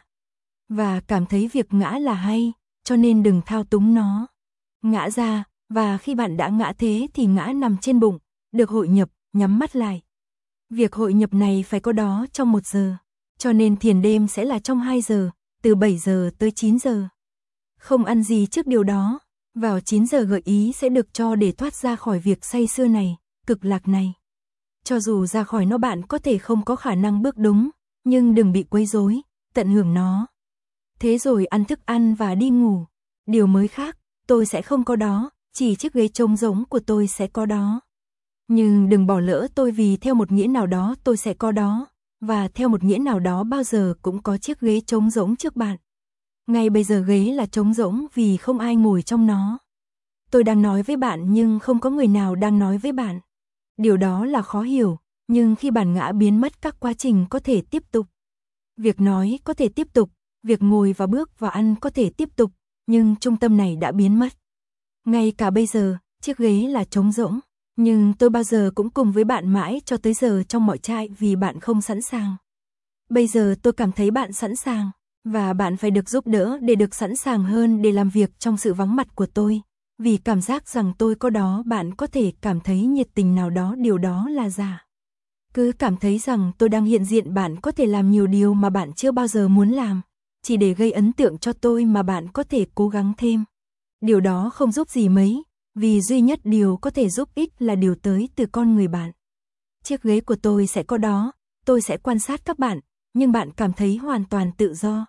Và cảm thấy việc ngã là hay, cho nên đừng thao túng nó. Ngã ra, và khi bạn đã ngã thế thì ngã nằm trên bụng, được hội nhập, nhắm mắt lại. Việc hội nhập này phải có đó trong một giờ. Cho nên thiền đêm sẽ là trong hai giờ, từ bảy giờ tới chín giờ. Không ăn gì trước điều đó, vào chín giờ gợi ý sẽ được cho để thoát ra khỏi việc say sưa này, cực lạc này. Cho dù ra khỏi nó bạn có thể không có khả năng bước đúng, nhưng đừng bị quấy rối, tận hưởng nó. Thế rồi ăn thức ăn và đi ngủ. Điều mới khác, tôi sẽ không có đó, chỉ chiếc ghế trống rỗng của tôi sẽ có đó. Nhưng đừng bỏ lỡ tôi vì theo một nghĩa nào đó tôi sẽ có đó. Và theo một nghĩa nào đó bao giờ cũng có chiếc ghế trống rỗng trước bạn. Ngay bây giờ ghế là trống rỗng vì không ai ngồi trong nó. Tôi đang nói với bạn nhưng không có người nào đang nói với bạn. Điều đó là khó hiểu, nhưng khi bản ngã biến mất các quá trình có thể tiếp tục. Việc nói có thể tiếp tục, việc ngồi và bước và ăn có thể tiếp tục, nhưng trung tâm này đã biến mất. Ngay cả bây giờ, chiếc ghế là trống rỗng. Nhưng tôi bao giờ cũng cùng với bạn mãi cho tới giờ trong mọi trại vì bạn không sẵn sàng. Bây giờ tôi cảm thấy bạn sẵn sàng, và bạn phải được giúp đỡ để được sẵn sàng hơn để làm việc trong sự vắng mặt của tôi. Vì cảm giác rằng tôi có đó bạn có thể cảm thấy nhiệt tình nào đó điều đó là giả. Cứ cảm thấy rằng tôi đang hiện diện bạn có thể làm nhiều điều mà bạn chưa bao giờ muốn làm, chỉ để gây ấn tượng cho tôi mà bạn có thể cố gắng thêm. Điều đó không giúp gì mấy. Vì duy nhất điều có thể giúp ích là điều tới từ con người bạn. Chiếc ghế của tôi sẽ có đó, tôi sẽ quan sát các bạn, nhưng bạn cảm thấy hoàn toàn tự do.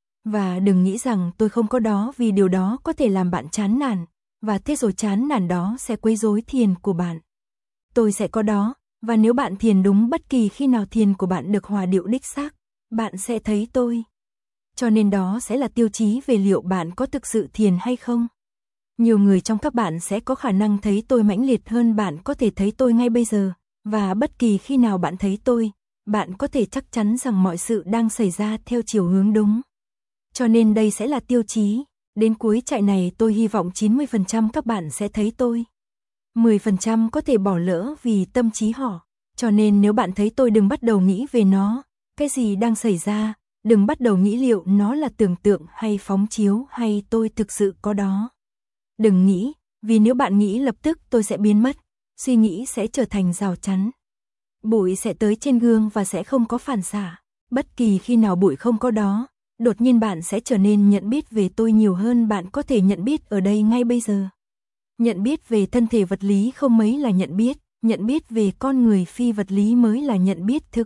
Và đừng nghĩ rằng tôi không có đó vì điều đó có thể làm bạn chán nản, và thế rồi chán nản đó sẽ quấy rối thiền của bạn. Tôi sẽ có đó, và nếu bạn thiền đúng bất kỳ khi nào thiền của bạn được hòa điệu đích xác, bạn sẽ thấy tôi. Cho nên đó sẽ là tiêu chí về liệu bạn có thực sự thiền hay không. Nhiều người trong các bạn sẽ có khả năng thấy tôi mãnh liệt hơn bạn có thể thấy tôi ngay bây giờ, và bất kỳ khi nào bạn thấy tôi, bạn có thể chắc chắn rằng mọi sự đang xảy ra theo chiều hướng đúng. Cho nên đây sẽ là tiêu chí, Đến cuối chạy này tôi hy vọng chín mươi phần trăm các bạn sẽ thấy tôi. mười phần trăm có thể bỏ lỡ vì tâm trí họ. Cho nên nếu bạn thấy tôi đừng bắt đầu nghĩ về nó, cái gì đang xảy ra, đừng bắt đầu nghĩ liệu nó là tưởng tượng hay phóng chiếu hay tôi thực sự có đó. Đừng nghĩ, vì nếu bạn nghĩ lập tức tôi sẽ biến mất, suy nghĩ sẽ trở thành rào chắn. Bụi sẽ tới trên gương và sẽ không có phản xạ. Bất kỳ khi nào bụi không có đó, đột nhiên bạn sẽ trở nên nhận biết về tôi nhiều hơn bạn có thể nhận biết ở đây ngay bây giờ. Nhận biết về thân thể vật lý không mấy là nhận biết, nhận biết về con người phi vật lý mới là nhận biết thực.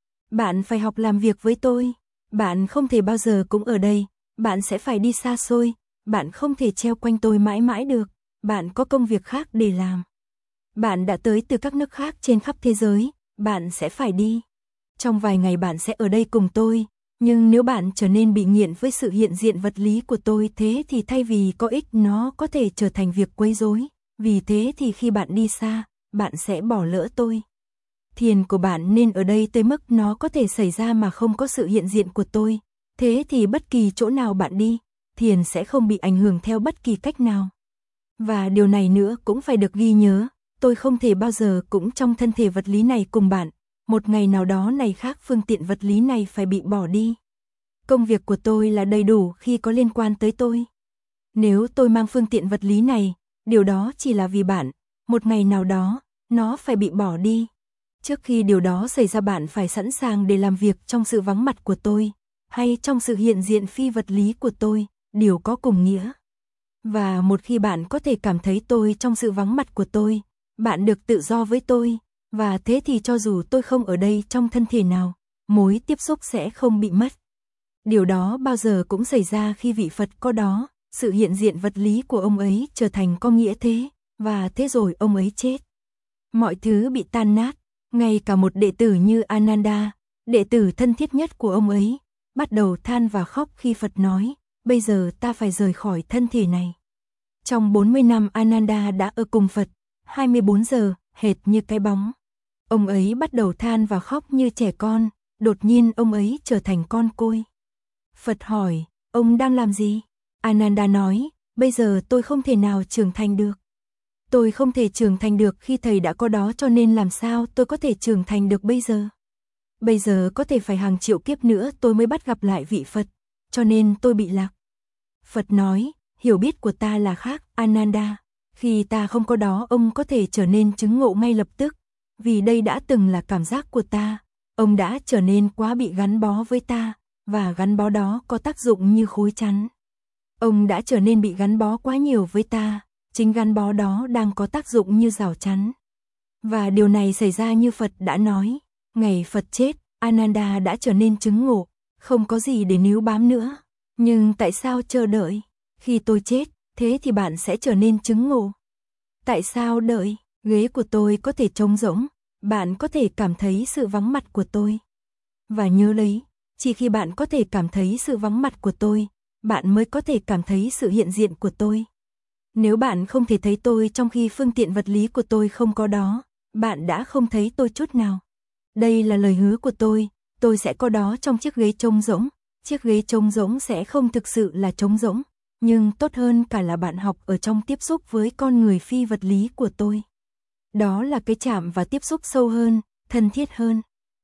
Bạn phải học làm việc với tôi, bạn không thể bao giờ cũng ở đây, bạn sẽ phải đi xa xôi, bạn không thể treo quanh tôi mãi mãi được, bạn có công việc khác để làm. Bạn đã tới từ các nước khác trên khắp thế giới, bạn sẽ phải đi. Trong vài ngày bạn sẽ ở đây cùng tôi, nhưng nếu bạn trở nên bị nghiện với sự hiện diện vật lý của tôi thế thì thay vì có ích nó có thể trở thành việc quấy rối, vì thế thì khi bạn đi xa, bạn sẽ bỏ lỡ tôi. Thiền của bạn nên ở đây tới mức nó có thể xảy ra mà không có sự hiện diện của tôi, thế thì bất kỳ chỗ nào bạn đi, thiền sẽ không bị ảnh hưởng theo bất kỳ cách nào. Và điều này nữa cũng phải được ghi nhớ, tôi không thể bao giờ cũng trong thân thể vật lý này cùng bạn, một ngày nào đó này khác phương tiện vật lý này phải bị bỏ đi. Công việc của tôi là đầy đủ khi có liên quan tới tôi. Nếu tôi mang phương tiện vật lý này, điều đó chỉ là vì bạn, một ngày nào đó, nó phải bị bỏ đi. Trước khi điều đó xảy ra bạn phải sẵn sàng để làm việc trong sự vắng mặt của tôi, hay trong sự hiện diện phi vật lý của tôi, điều có cùng nghĩa. Và một khi bạn có thể cảm thấy tôi trong sự vắng mặt của tôi, bạn được tự do với tôi, và thế thì cho dù tôi không ở đây trong thân thể nào, mối tiếp xúc sẽ không bị mất. Điều đó bao giờ cũng xảy ra khi vị Phật có đó, sự hiện diện vật lý của ông ấy trở thành có nghĩa thế, và thế rồi ông ấy chết. Mọi thứ bị tan nát, ngay cả một đệ tử như Ananda, đệ tử thân thiết nhất của ông ấy, bắt đầu than và khóc khi Phật nói, bây giờ ta phải rời khỏi thân thể này. Trong bốn mươi năm Ananda đã ở cùng Phật, hai mươi bốn giờ, hệt như cái bóng. Ông ấy bắt đầu than và khóc như trẻ con, đột nhiên ông ấy trở thành con côi. Phật hỏi, ông đang làm gì? Ananda nói, bây giờ tôi không thể nào trưởng thành được. Tôi không thể trưởng thành được khi thầy đã có đó cho nên làm sao tôi có thể trưởng thành được bây giờ? Bây giờ có thể phải hàng triệu kiếp nữa tôi mới bắt gặp lại vị Phật, cho nên tôi bị lạc. Phật nói, hiểu biết của ta là khác, Ananda. Khi ta không có đó ông có thể trở nên chứng ngộ ngay lập tức, vì đây đã từng là cảm giác của ta. Ông đã trở nên quá bị gắn bó với ta, và gắn bó đó có tác dụng như khối chắn. Ông đã trở nên bị gắn bó quá nhiều với ta, chính gắn bó đó đang có tác dụng như rào chắn. Và điều này xảy ra như Phật đã nói, ngày Phật chết, Ananda đã trở nên chứng ngộ, không có gì để níu bám nữa. Nhưng tại sao chờ đợi? Khi tôi chết, thế thì bạn sẽ trở nên chứng ngộ. Tại sao đợi? Ghế của tôi có thể trống rỗng, bạn có thể cảm thấy sự vắng mặt của tôi. Và nhớ lấy, chỉ khi bạn có thể cảm thấy sự vắng mặt của tôi, bạn mới có thể cảm thấy sự hiện diện của tôi. Nếu bạn không thể thấy tôi trong khi phương tiện vật lý của tôi không có đó, bạn đã không thấy tôi chút nào. Đây là lời hứa của tôi, tôi sẽ có đó trong chiếc ghế trống rỗng. Chiếc ghế trống rỗng sẽ không thực sự là trống rỗng, nhưng tốt hơn cả là bạn học ở trong tiếp xúc với con người phi vật lý của tôi. Đó là cái chạm và tiếp xúc sâu hơn, thân thiết hơn.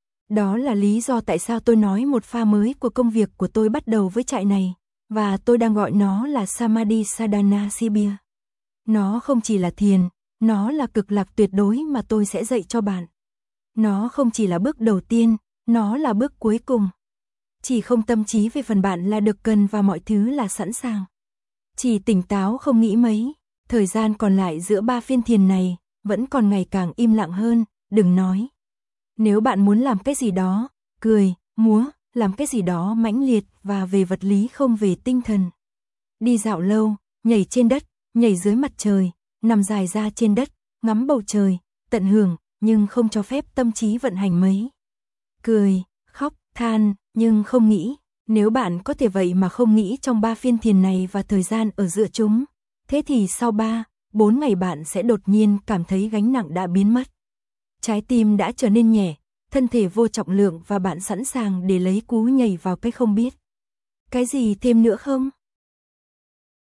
Đó là lý do tại sao tôi nói một pha mới của công việc của tôi bắt đầu với trại này, và tôi đang gọi nó là Samadhi Sadhana Sibir. Nó không chỉ là thiền, nó là cực lạc tuyệt đối mà tôi sẽ dạy cho bạn. Nó không chỉ là bước đầu tiên, nó là bước cuối cùng. Chỉ không tâm trí về phần bạn là được cần và mọi thứ là sẵn sàng. Chỉ tỉnh táo không nghĩ mấy, thời gian còn lại giữa ba phiên thiền này, vẫn còn ngày càng im lặng hơn, đừng nói. Nếu bạn muốn làm cái gì đó, cười, múa, làm cái gì đó mãnh liệt và về vật lý không về tinh thần. Đi dạo lâu, nhảy trên đất, nhảy dưới mặt trời, nằm dài ra trên đất, ngắm bầu trời, tận hưởng, nhưng không cho phép tâm trí vận hành mấy. Cười, khóc, than, nhưng không nghĩ. Nếu bạn có thể vậy mà không nghĩ trong ba phiên thiền này và thời gian ở giữa chúng, thế thì sau ba, bốn ngày bạn sẽ đột nhiên cảm thấy gánh nặng đã biến mất. Trái tim đã trở nên nhẹ, thân thể vô trọng lượng và bạn sẵn sàng để lấy cú nhảy vào cái không biết. Cái gì thêm nữa không?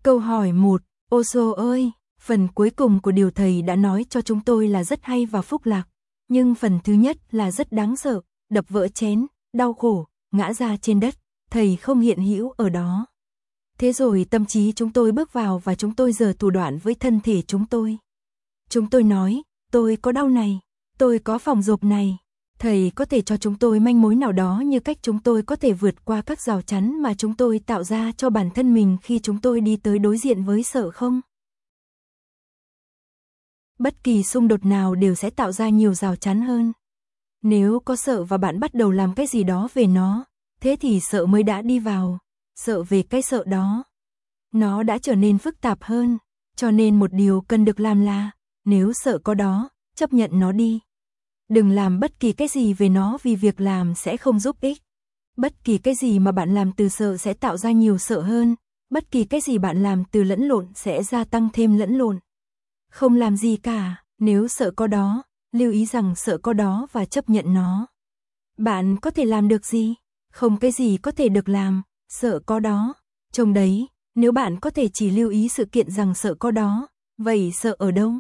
Câu hỏi một, Osho ơi, phần cuối cùng của điều thầy đã nói cho chúng tôi là rất hay và phúc lạc, nhưng phần thứ nhất là rất đáng sợ, đập vỡ chén, đau khổ, ngã ra trên đất, thầy không hiện hữu ở đó. Thế rồi tâm trí chúng tôi bước vào và chúng tôi giở thủ đoạn với thân thể chúng tôi. Chúng tôi nói, tôi có đau này, tôi có phòng rộp này. Thầy có thể cho chúng tôi manh mối nào đó như cách chúng tôi có thể vượt qua các rào chắn mà chúng tôi tạo ra cho bản thân mình khi chúng tôi đi tới đối diện với sợ không? Bất kỳ xung đột nào đều sẽ tạo ra nhiều rào chắn hơn. Nếu có sợ và bạn bắt đầu làm cái gì đó về nó, thế thì sợ mới đã đi vào. Sợ về cái sợ đó. Nó đã trở nên phức tạp hơn. Cho nên một điều cần được làm là, nếu sợ có đó, chấp nhận nó đi. Đừng làm bất kỳ cái gì về nó vì việc làm sẽ không giúp ích. Bất kỳ cái gì mà bạn làm từ sợ sẽ tạo ra nhiều sợ hơn. Bất kỳ cái gì bạn làm từ lẫn lộn sẽ gia tăng thêm lẫn lộn. Không làm gì cả, nếu sợ có đó, lưu ý rằng sợ có đó và chấp nhận nó. Bạn có thể làm được gì? Không cái gì có thể được làm, sợ có đó. Trông đấy, nếu bạn có thể chỉ lưu ý sự kiện rằng sợ có đó, vậy sợ ở đâu?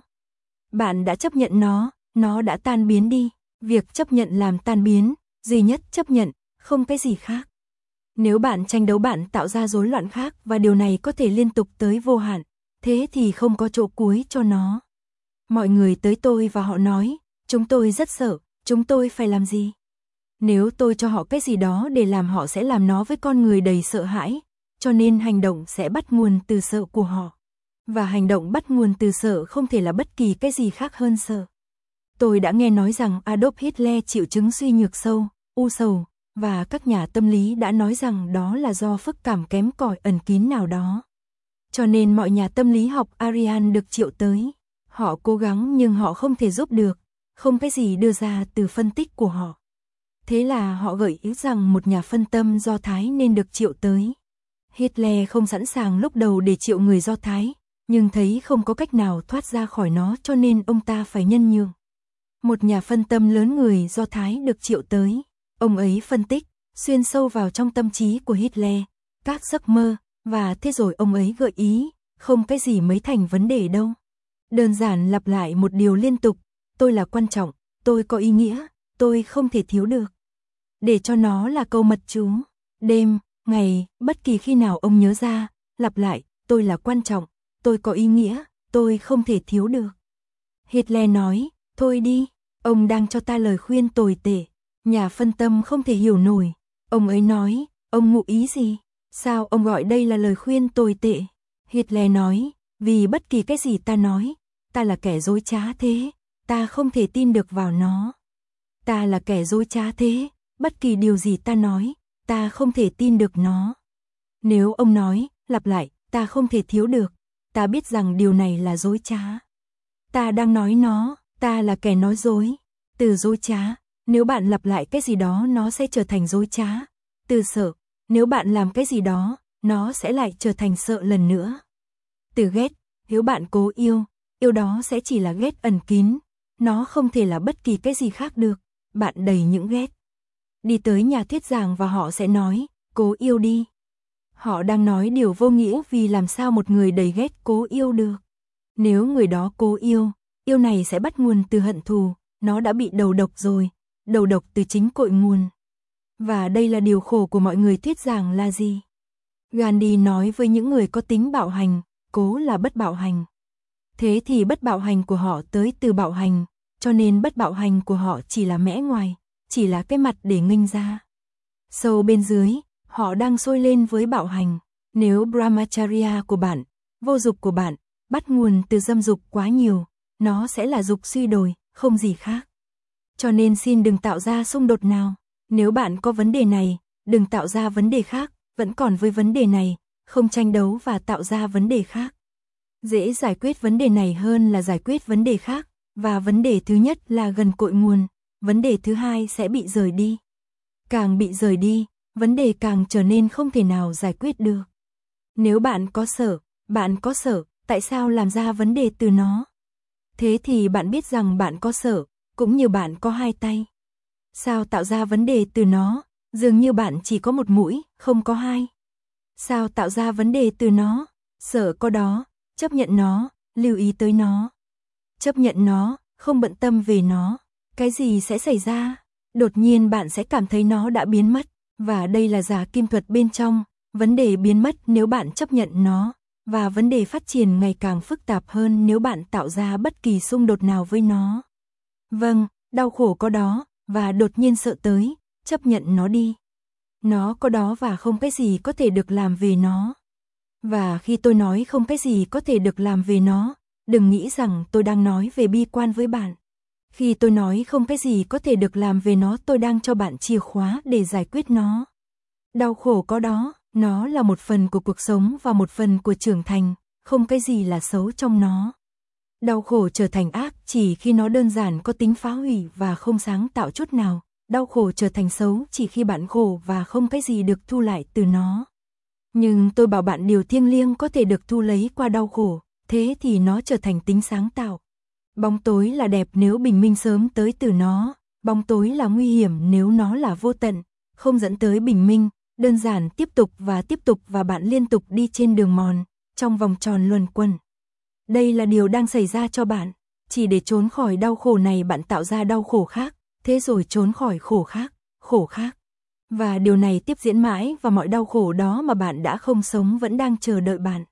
Bạn đã chấp nhận nó, nó đã tan biến đi. Việc chấp nhận làm tan biến, duy nhất chấp nhận, không cái gì khác. Nếu bạn tranh đấu bạn tạo ra rối loạn khác và điều này có thể liên tục tới vô hạn, thế thì không có chỗ cuối cho nó. Mọi người tới tôi và họ nói, chúng tôi rất sợ, chúng tôi phải làm gì? Nếu tôi cho họ cái gì đó để làm họ sẽ làm nó với con người đầy sợ hãi, cho nên hành động sẽ bắt nguồn từ sợ của họ. Và hành động bắt nguồn từ sợ không thể là bất kỳ cái gì khác hơn sợ. Tôi đã nghe nói rằng Adolf Hitler chịu chứng suy nhược sâu, u sầu, và các nhà tâm lý đã nói rằng đó là do phức cảm kém cỏi ẩn kín nào đó. Cho nên mọi nhà tâm lý học Arian được triệu tới. Họ cố gắng nhưng họ không thể giúp được, không cái gì đưa ra từ phân tích của họ. Thế là họ gợi ý rằng một nhà phân tâm Do Thái nên được triệu tới. Hitler không sẵn sàng lúc đầu để triệu người Do Thái, nhưng thấy không có cách nào thoát ra khỏi nó cho nên ông ta phải nhân nhượng. Một nhà phân tâm lớn người Do Thái được triệu tới. Ông ấy phân tích, xuyên sâu vào trong tâm trí của Hitler, các giấc mơ, và thế rồi ông ấy gợi ý, không cái gì mới thành vấn đề đâu. Đơn giản lặp lại một điều liên tục, tôi là quan trọng, tôi có ý nghĩa, tôi không thể thiếu được. Để cho nó là câu mật chú. Đêm, ngày, bất kỳ khi nào ông nhớ ra, lặp lại, tôi là quan trọng, tôi có ý nghĩa, tôi không thể thiếu được. Hitler nói, thôi đi, ông đang cho ta lời khuyên tồi tệ. Nhà phân tâm không thể hiểu nổi. Ông ấy nói, ông ngụ ý gì? Sao ông gọi đây là lời khuyên tồi tệ? Hitler nói, vì bất kỳ cái gì ta nói, ta là kẻ dối trá thế, ta không thể tin được vào nó. Ta là kẻ dối trá thế, bất kỳ điều gì ta nói, ta không thể tin được nó. Nếu ông nói, lặp lại, ta không thể thiếu được, ta biết rằng điều này là dối trá. Ta đang nói nó, ta là kẻ nói dối. Từ dối trá, nếu bạn lặp lại cái gì đó nó sẽ trở thành dối trá. Từ sợ, nếu bạn làm cái gì đó, nó sẽ lại trở thành sợ lần nữa. Từ ghét, nếu bạn cố yêu, yêu đó sẽ chỉ là ghét ẩn kín, nó không thể là bất kỳ cái gì khác được, bạn đầy những ghét. Đi tới nhà thuyết giảng và họ sẽ nói, cố yêu đi. Họ đang nói điều vô nghĩa vì làm sao một người đầy ghét cố yêu được. Nếu người đó cố yêu, yêu này sẽ bắt nguồn từ hận thù, nó đã bị đầu độc rồi, đầu độc từ chính cội nguồn. Và đây là điều khổ của mọi người thuyết giảng là gì? Gandhi nói với những người có tính bạo hành, cố là bất bạo hành. Thế thì bất bạo hành của họ tới từ bạo hành, cho nên bất bạo hành của họ chỉ là mẽ ngoài, chỉ là cái mặt để nghênh ra. Sâu bên dưới, họ đang sôi lên với bạo hành. Nếu brahmacharya của bạn, vô dục của bạn, bắt nguồn từ dâm dục quá nhiều, nó sẽ là dục suy đồi, không gì khác. Cho nên xin đừng tạo ra xung đột nào. Nếu bạn có vấn đề này, đừng tạo ra vấn đề khác, vẫn còn với vấn đề này, không tranh đấu và tạo ra vấn đề khác. Dễ giải quyết vấn đề này hơn là giải quyết vấn đề khác, và vấn đề thứ nhất là gần cội nguồn, vấn đề thứ hai sẽ bị rời đi. Càng bị rời đi, vấn đề càng trở nên không thể nào giải quyết được. Nếu bạn có sợ, bạn có sợ, tại sao làm ra vấn đề từ nó? Thế thì bạn biết rằng bạn có sợ, cũng như bạn có hai tay. Sao tạo ra vấn đề từ nó, dường như bạn chỉ có một mũi, không có hai. Sao tạo ra vấn đề từ nó, Sợ có đó, chấp nhận nó, lưu ý tới nó. Chấp nhận nó, không bận tâm về nó. Cái gì sẽ xảy ra? Đột nhiên bạn sẽ cảm thấy nó đã biến mất. Và đây là giả kim thuật bên trong. Vấn đề biến mất nếu bạn chấp nhận nó. Và vấn đề phát triển ngày càng phức tạp hơn nếu bạn tạo ra bất kỳ xung đột nào với nó. Vâng, đau khổ có đó, và đột nhiên sợ tới, chấp nhận nó đi. Nó có đó và không cái gì có thể được làm về nó. Và khi tôi nói không cái gì có thể được làm về nó, đừng nghĩ rằng tôi đang nói về bi quan với bạn. Khi tôi nói không cái gì có thể được làm về nó, tôi đang cho bạn chìa khóa để giải quyết nó. Đau khổ có đó, nó là một phần của cuộc sống và một phần của trưởng thành, không cái gì là xấu trong nó. Đau khổ trở thành ác chỉ khi nó đơn giản có tính phá hủy và không sáng tạo chút nào. Đau khổ trở thành xấu chỉ khi bạn khổ và không cái gì được thu lại từ nó. Nhưng tôi bảo bạn điều thiêng liêng có thể được thu lấy qua đau khổ, thế thì nó trở thành tính sáng tạo. Bóng tối là đẹp nếu bình minh sớm tới từ nó, bóng tối là nguy hiểm nếu nó là vô tận, không dẫn tới bình minh, đơn giản tiếp tục và tiếp tục và bạn liên tục đi trên đường mòn, trong vòng tròn luẩn quẩn. Đây là điều đang xảy ra cho bạn, chỉ để trốn khỏi đau khổ này bạn tạo ra đau khổ khác, thế rồi trốn khỏi khổ khác, khổ khác. Và điều này tiếp diễn mãi và mọi đau khổ đó mà bạn đã không sống vẫn đang chờ đợi bạn.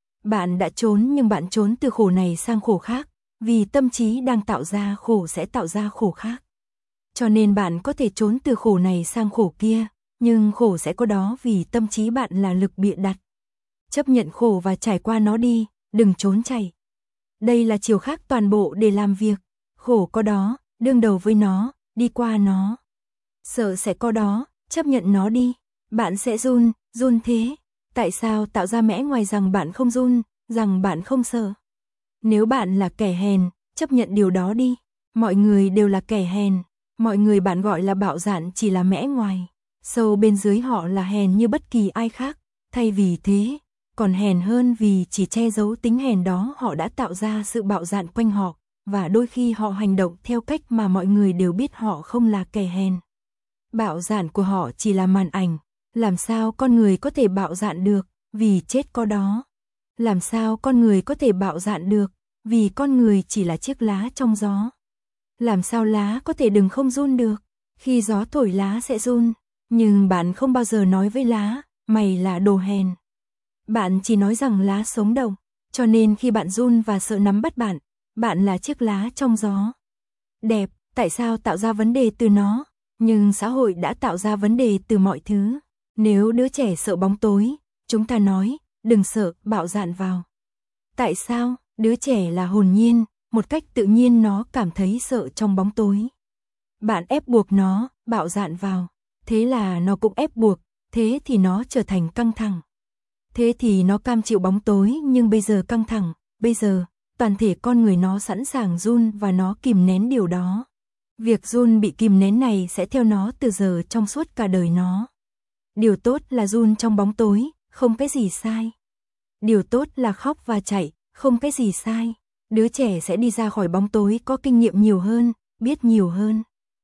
Bạn đã trốn nhưng bạn trốn từ khổ này sang khổ khác, vì tâm trí đang tạo ra khổ sẽ tạo ra khổ khác. Cho nên bạn có thể trốn từ khổ này sang khổ kia, nhưng khổ sẽ có đó vì tâm trí bạn là lực bịa đặt. Chấp nhận khổ và trải qua nó đi, đừng trốn chạy. Đây là chiều khác toàn bộ để làm việc. Khổ có đó, đương đầu với nó, đi qua nó. Sợ sẽ có đó, chấp nhận nó đi. Bạn sẽ run, run thế. Tại sao tạo ra mẽ ngoài rằng bạn không run, rằng bạn không sợ? Nếu bạn là kẻ hèn, chấp nhận điều đó đi. Mọi người đều là kẻ hèn. Mọi người bạn gọi là bạo dạn chỉ là mẽ ngoài. Sâu bên dưới họ là hèn như bất kỳ ai khác. Thay vì thế, còn hèn hơn vì chỉ che giấu tính hèn đó họ đã tạo ra sự bạo dạn quanh họ. Và đôi khi họ hành động theo cách mà mọi người đều biết họ không là kẻ hèn. Bạo dạn của họ chỉ là màn ảnh. Làm sao con người có thể bạo dạn được, vì chết có đó. Làm sao con người có thể bạo dạn được, vì con người chỉ là chiếc lá trong gió. Làm sao lá có thể đừng không run được, khi gió thổi lá sẽ run. Nhưng bạn không bao giờ nói với lá, mày là đồ hèn. Bạn chỉ nói rằng lá sống động, cho nên khi bạn run và sợ nắm bắt bạn, bạn là chiếc lá trong gió. Đẹp, tại sao tạo ra vấn đề từ nó? Nhưng xã hội đã tạo ra vấn đề từ mọi thứ. Nếu đứa trẻ sợ bóng tối, chúng ta nói, đừng sợ, bạo dạn vào. Tại sao? Đứa trẻ là hồn nhiên, một cách tự nhiên nó cảm thấy sợ trong bóng tối. Bạn ép buộc nó, bạo dạn vào. Thế là nó cũng ép buộc, thế thì nó trở thành căng thẳng. Thế thì nó cam chịu bóng tối nhưng bây giờ căng thẳng, bây giờ, toàn thể con người nó sẵn sàng run và nó kìm nén điều đó. Việc run bị kìm nén này sẽ theo nó từ giờ trong suốt cả đời nó. Điều tốt là run trong bóng tối, không cái gì sai. Điều tốt là khóc và chạy, không cái gì sai. Đứa trẻ sẽ đi ra khỏi bóng tối có kinh nghiệm nhiều hơn, biết nhiều hơn.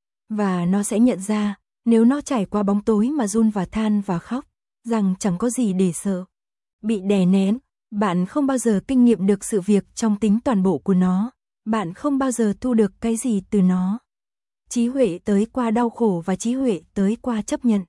Và nó sẽ nhận ra, nếu nó trải qua bóng tối mà run và than và khóc, rằng chẳng có gì để sợ. Bị đè nén, bạn không bao giờ kinh nghiệm được sự việc trong tính toàn bộ của nó. Bạn không bao giờ thu được cái gì từ nó. Trí huệ tới qua đau khổ và trí huệ tới qua chấp nhận.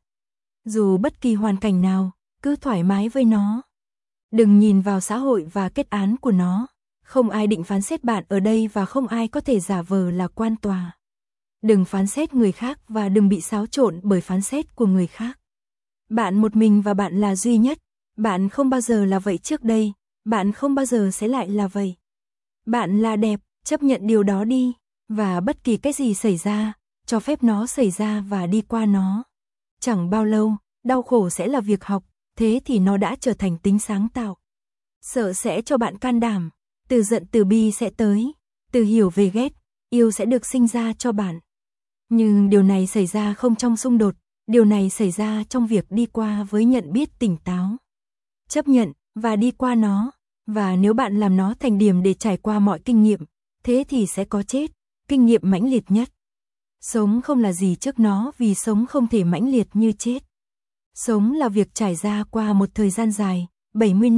Dù bất kỳ hoàn cảnh nào, cứ thoải mái với nó. Đừng nhìn vào xã hội và kết án của nó. Không ai định phán xét bạn ở đây và không ai có thể giả vờ là quan tòa. Đừng phán xét người khác và đừng bị xáo trộn bởi phán xét của người khác. Bạn một mình và bạn là duy nhất. Bạn không bao giờ là vậy trước đây. Bạn không bao giờ sẽ lại là vậy. Bạn là đẹp, chấp nhận điều đó đi. Và bất kỳ cái gì xảy ra, cho phép nó xảy ra và đi qua nó. Chẳng bao lâu, đau khổ sẽ là việc học, thế thì nó đã trở thành tính sáng tạo. Sợ sẽ cho bạn can đảm, từ giận từ bi sẽ tới, từ hiểu về ghét, yêu sẽ được sinh ra cho bạn. Nhưng điều này xảy ra không trong xung đột, điều này xảy ra trong việc đi qua với nhận biết tỉnh táo. Chấp nhận, và đi qua nó, và nếu bạn làm nó thành điểm để trải qua mọi kinh nghiệm, thế thì sẽ có chết, kinh nghiệm mãnh liệt nhất. Sống không là gì trước nó vì sống không thể mãnh liệt như chết. Sống là việc trải ra qua một thời gian dài, bảy mươi năm,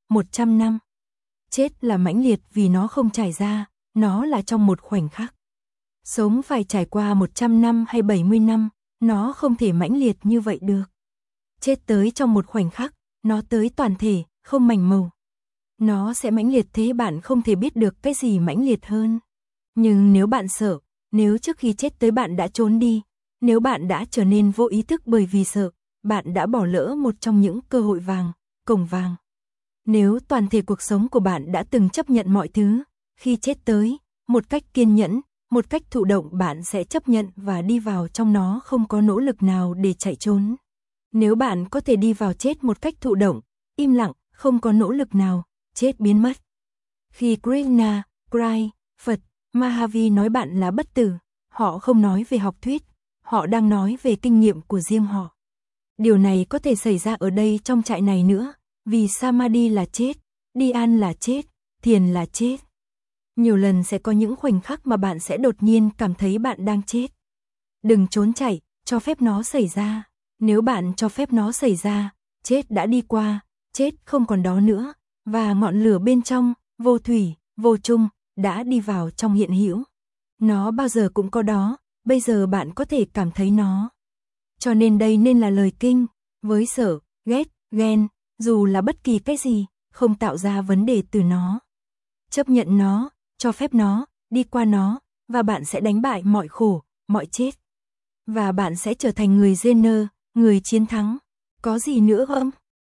một trăm năm. Chết là mãnh liệt vì nó không trải ra, nó là trong một khoảnh khắc. Sống phải trải qua một trăm năm hay bảy mươi năm, nó không thể mãnh liệt như vậy được. Chết tới trong một khoảnh khắc, nó tới toàn thể, không mảnh màu. Nó sẽ mãnh liệt thế bạn không thể biết được cái gì mãnh liệt hơn. Nhưng nếu bạn sợ, nếu trước khi chết tới bạn đã trốn đi, nếu bạn đã trở nên vô ý thức bởi vì sợ, bạn đã bỏ lỡ một trong những cơ hội vàng, cổng vàng. Nếu toàn thể cuộc sống của bạn đã từng chấp nhận mọi thứ, khi chết tới, một cách kiên nhẫn, một cách thụ động bạn sẽ chấp nhận và đi vào trong nó không có nỗ lực nào để chạy trốn. Nếu bạn có thể đi vào chết một cách thụ động, im lặng, không có nỗ lực nào, chết biến mất. Khi Krishna, Christ, Phật, Mahavir nói bạn là bất tử, họ không nói về học thuyết, họ đang nói về kinh nghiệm của riêng họ. Điều này có thể xảy ra ở đây trong trại này nữa, vì Samadhi là chết, Dhyan là chết, Thiền là chết. Nhiều lần sẽ có những khoảnh khắc mà bạn sẽ đột nhiên cảm thấy bạn đang chết. Đừng trốn chạy, cho phép nó xảy ra. Nếu bạn cho phép nó xảy ra, chết đã đi qua, chết không còn đó nữa, và ngọn lửa bên trong, vô thủy, vô chung, đã đi vào trong hiện hữu. Nó bao giờ cũng có đó, bây giờ bạn có thể cảm thấy nó. Cho nên đây nên là lời kinh, với sợ, ghét, ghen, dù là bất kỳ cái gì, không tạo ra vấn đề từ nó. Chấp nhận nó, cho phép nó, đi qua nó, và bạn sẽ đánh bại mọi khổ, mọi chết. Và bạn sẽ trở thành người winner, người chiến thắng. Có gì nữa không?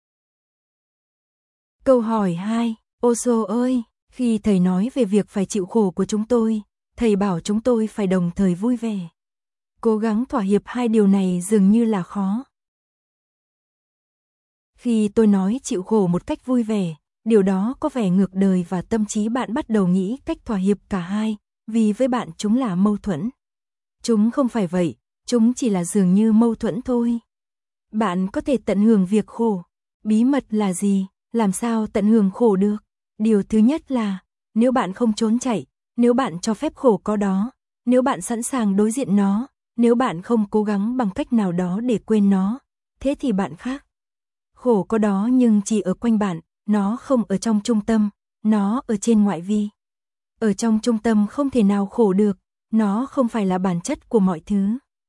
Câu hỏi hai. Osho ơi, khi thầy nói về việc phải chịu khổ của chúng tôi, thầy bảo chúng tôi phải đồng thời vui vẻ. Cố gắng thỏa hiệp hai điều này dường như là khó. Khi tôi nói chịu khổ một cách vui vẻ, điều đó có vẻ ngược đời và tâm trí bạn bắt đầu nghĩ cách thỏa hiệp cả hai, vì với bạn chúng là mâu thuẫn. Chúng không phải vậy, chúng chỉ là dường như mâu thuẫn thôi. Bạn có thể tận hưởng việc khổ. Bí mật là gì? Làm sao tận hưởng khổ được? Điều thứ nhất là, nếu bạn không trốn chạy, nếu bạn cho phép khổ có đó, nếu bạn sẵn sàng đối diện nó, nếu bạn không cố gắng bằng cách nào đó để quên nó, thế thì bạn khác. Khổ có đó nhưng chỉ ở quanh bạn, nó không ở trong trung tâm, nó ở trên ngoại vi. Ở trong trung tâm không thể nào khổ được, nó không phải là bản chất của mọi thứ.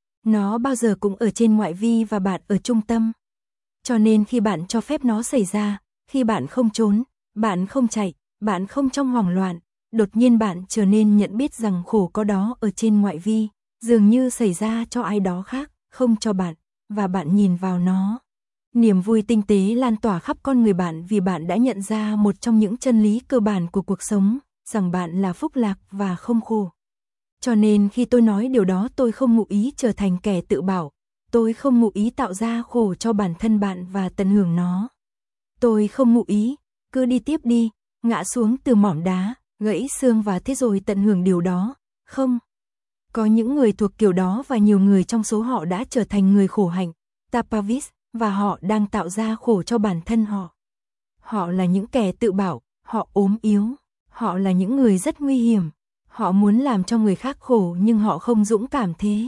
Nó bao giờ cũng ở trên ngoại vi và bạn ở trung tâm. Cho nên khi bạn cho phép nó xảy ra, khi bạn không trốn, bạn không chạy, bạn không trong hoảng loạn, đột nhiên bạn trở nên nhận biết rằng khổ có đó ở trên ngoại vi, dường như xảy ra cho ai đó khác, không cho bạn, và bạn nhìn vào nó. Niềm vui tinh tế lan tỏa khắp con người bạn vì bạn đã nhận ra một trong những chân lý cơ bản của cuộc sống, rằng bạn là phúc lạc và không khổ. Cho nên khi tôi nói điều đó tôi không ngụ ý trở thành kẻ tự bảo, tôi không ngụ ý tạo ra khổ cho bản thân bạn và tận hưởng nó. Tôi không ngụ ý, cứ đi tiếp đi, ngã xuống từ mỏm đá, gãy xương và thế rồi tận hưởng điều đó, không. Có những người thuộc kiểu đó và nhiều người trong số họ đã trở thành người khổ hạnh, Tapavis, và họ đang tạo ra khổ cho bản thân họ. Họ là những kẻ tự bảo, họ ốm yếu, họ là những người rất nguy hiểm. Họ muốn làm cho người khác khổ nhưng họ không dũng cảm thế.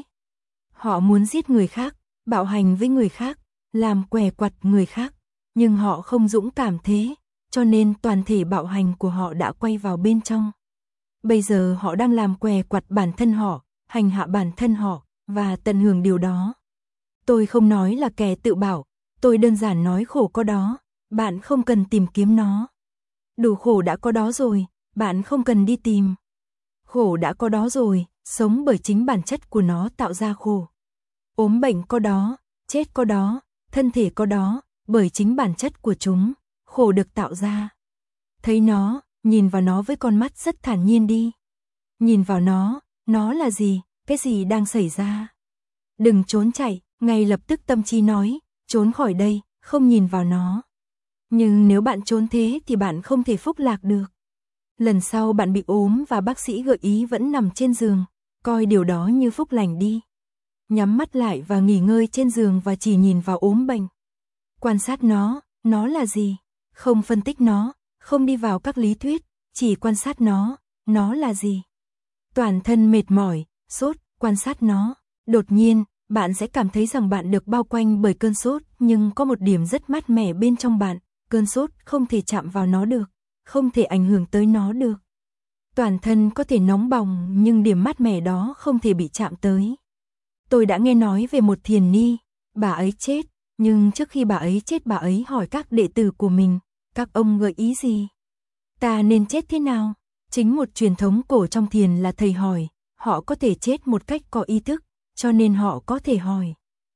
Họ muốn giết người khác, bạo hành với người khác, làm què quặt người khác, nhưng họ không dũng cảm thế, cho nên toàn thể bạo hành của họ đã quay vào bên trong. Bây giờ họ đang làm què quặt bản thân họ, hành hạ bản thân họ, và tận hưởng điều đó. Tôi không nói là kẻ tự bảo, tôi đơn giản nói khổ có đó, bạn không cần tìm kiếm nó. Đủ khổ đã có đó rồi, bạn không cần đi tìm. Khổ đã có đó rồi, sống bởi chính bản chất của nó tạo ra khổ. Ốm bệnh có đó, chết có đó, thân thể có đó, bởi chính bản chất của chúng, khổ được tạo ra. Thấy nó, nhìn vào nó với con mắt rất thản nhiên đi. Nhìn vào nó, nó là gì, cái gì đang xảy ra. Đừng trốn chạy, ngay lập tức tâm trí nói, trốn khỏi đây, không nhìn vào nó. Nhưng nếu bạn trốn thế thì bạn không thể phúc lạc được. Lần sau bạn bị ốm và bác sĩ gợi ý vẫn nằm trên giường, coi điều đó như phúc lành đi. Nhắm mắt lại và nghỉ ngơi trên giường và chỉ nhìn vào ốm bệnh. Quan sát nó, nó là gì? Không phân tích nó, không đi vào các lý thuyết, chỉ quan sát nó, nó là gì? Toàn thân mệt mỏi, sốt, quan sát nó. Đột nhiên, bạn sẽ cảm thấy rằng bạn được bao quanh bởi cơn sốt, nhưng có một điểm rất mát mẻ bên trong bạn, cơn sốt không thể chạm vào nó được, không thể ảnh hưởng tới nó được. Toàn thân có thể nóng bỏng nhưng điểm mát mẻ đó không thể bị chạm tới. Tôi đã nghe nói về một thiền ni, bà ấy chết, nhưng trước khi bà ấy chết bà ấy hỏi các đệ tử của mình, các ông gợi ý gì? Ta nên chết thế nào? Chính một truyền thống cổ trong thiền là thầy hỏi, họ có thể chết một cách có ý thức, cho nên họ có thể hỏi.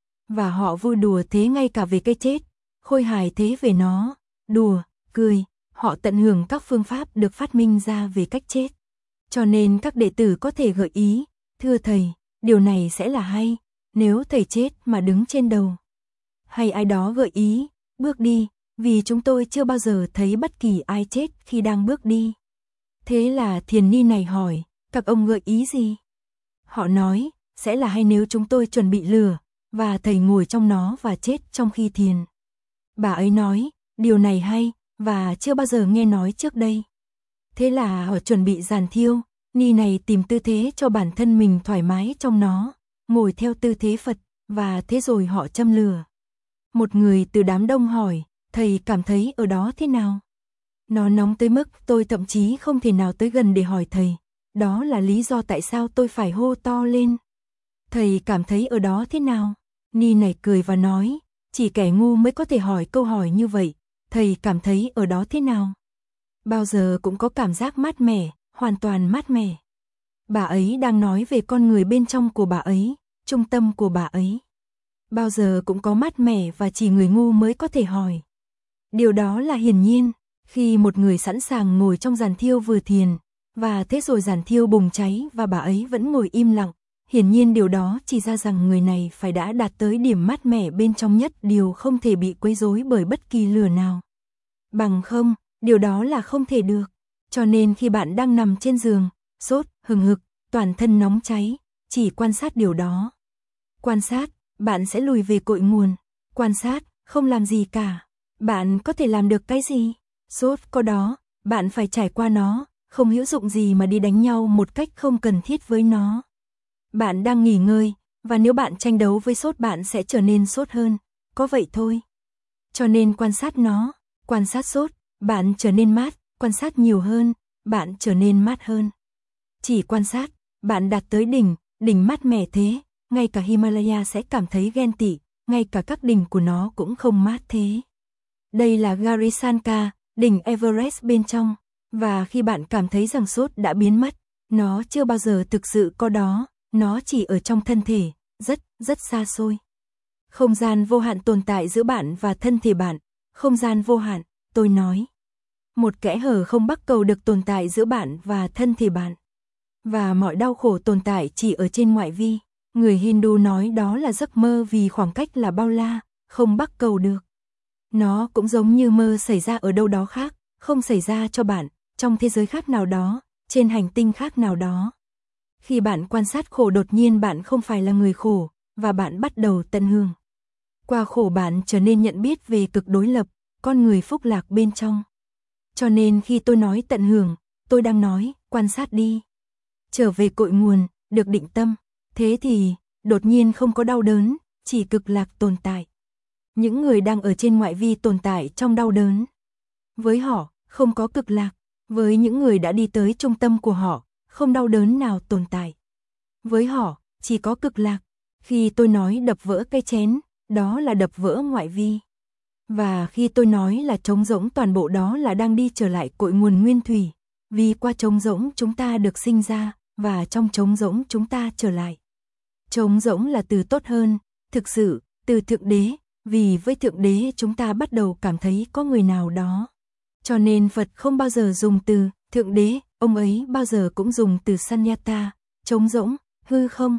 Và họ vui đùa thế ngay cả về cái chết, khôi hài thế về nó, đùa, cười, họ tận hưởng các phương pháp được phát minh ra về cách chết. Cho nên các đệ tử có thể gợi ý, thưa thầy, điều này sẽ là hay, nếu thầy chết mà đứng trên đầu. Hay ai đó gợi ý, bước đi, vì chúng tôi chưa bao giờ thấy bất kỳ ai chết khi đang bước đi. Thế là thiền ni này hỏi, các ông gợi ý gì? Họ nói, sẽ là hay nếu chúng tôi chuẩn bị lửa, và thầy ngồi trong nó và chết trong khi thiền. Bà ấy nói, điều này hay, và chưa bao giờ nghe nói trước đây. Thế là họ chuẩn bị giàn thiêu, ni này tìm tư thế cho bản thân mình thoải mái trong nó, ngồi theo tư thế Phật, và thế rồi họ châm lửa. Một người từ đám đông hỏi, thầy cảm thấy ở đó thế nào? Nó nóng tới mức tôi thậm chí không thể nào tới gần để hỏi thầy. Đó là lý do tại sao tôi phải hô to lên. Thầy cảm thấy ở đó thế nào? Ni này cười và nói, chỉ kẻ ngu mới có thể hỏi câu hỏi như vậy. Thầy cảm thấy ở đó thế nào? Bao giờ cũng có cảm giác mát mẻ, hoàn toàn mát mẻ. Bà ấy đang nói về con người bên trong của bà ấy, trung tâm của bà ấy. Bao giờ cũng có mát mẻ và chỉ người ngu mới có thể hỏi. Điều đó là hiển nhiên, khi một người sẵn sàng ngồi trong giàn thiêu vừa thiền, và thế rồi giàn thiêu bùng cháy và bà ấy vẫn ngồi im lặng, hiển nhiên điều đó chỉ ra rằng người này phải đã đạt tới điểm mát mẻ bên trong nhất, điều không thể bị quấy rối bởi bất kỳ lửa nào. Bằng không, điều đó là không thể được. Cho nên khi bạn đang nằm trên giường, sốt, hừng hực, toàn thân nóng cháy, chỉ quan sát điều đó. Quan sát, bạn sẽ lùi về cội nguồn. Quan sát, không làm gì cả. Bạn có thể làm được cái gì? Sốt có đó, bạn phải trải qua nó, không hữu dụng gì mà đi đánh nhau một cách không cần thiết với nó. Bạn đang nghỉ ngơi, và nếu bạn tranh đấu với sốt bạn sẽ trở nên sốt hơn, có vậy thôi. Cho nên quan sát nó, quan sát sốt, bạn trở nên mát, quan sát nhiều hơn, bạn trở nên mát hơn. Chỉ quan sát, bạn đạt tới đỉnh, đỉnh mát mẻ thế, ngay cả Himalaya sẽ cảm thấy ghen tị, ngay cả các đỉnh của nó cũng không mát thế. Đây là Garisanka, đỉnh Everest bên trong, và khi bạn cảm thấy rằng sốt đã biến mất, nó chưa bao giờ thực sự có đó, nó chỉ ở trong thân thể, rất, rất xa xôi. Không gian vô hạn tồn tại giữa bạn và thân thể bạn, không gian vô hạn, tôi nói. Một kẽ hở không bắc cầu được tồn tại giữa bạn và thân thể bạn. Và mọi đau khổ tồn tại chỉ ở trên ngoại vi. Người Hindu nói đó là giấc mơ vì khoảng cách là bao la, không bắc cầu được. Nó cũng giống như mơ xảy ra ở đâu đó khác, không xảy ra cho bạn, trong thế giới khác nào đó, trên hành tinh khác nào đó. Khi bạn quan sát khổ đột nhiên bạn không phải là người khổ, và bạn bắt đầu tận hưởng. Qua khổ bạn trở nên nhận biết về cực đối lập, con người phúc lạc bên trong. Cho nên khi tôi nói tận hưởng, tôi đang nói, quan sát đi. Trở về cội nguồn, được định tâm. Thế thì, đột nhiên không có đau đớn, chỉ cực lạc tồn tại. Những người đang ở trên ngoại vi tồn tại trong đau đớn. Với họ, không có cực lạc. Với những người đã đi tới trung tâm của họ, không đau đớn nào tồn tại. Với họ, chỉ có cực lạc. Khi tôi nói đập vỡ cây chén, đó là đập vỡ ngoại vi. Và khi tôi nói là trống rỗng toàn bộ đó là đang đi trở lại cội nguồn nguyên thủy. Vì qua trống rỗng chúng ta được sinh ra, và trong trống rỗng chúng ta trở lại. Trống rỗng là từ tốt hơn, thực sự, từ Thượng Đế, vì với Thượng Đế chúng ta bắt đầu cảm thấy có người nào đó. Cho nên Phật không bao giờ dùng từ Thượng Đế, ông ấy bao giờ cũng dùng từ Sanyata, trống rỗng, hư không.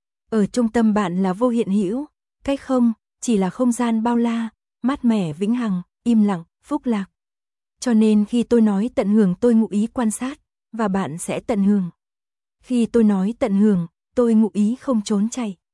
Ở trung tâm bạn là vô hiện hữu, cái không, chỉ là không gian bao la, mát mẻ vĩnh hằng, im lặng, phúc lạc. Cho nên khi tôi nói tận hưởng tôi ngụ ý quan sát, và bạn sẽ tận hưởng. Khi tôi nói tận hưởng, tôi ngụ ý không trốn chạy.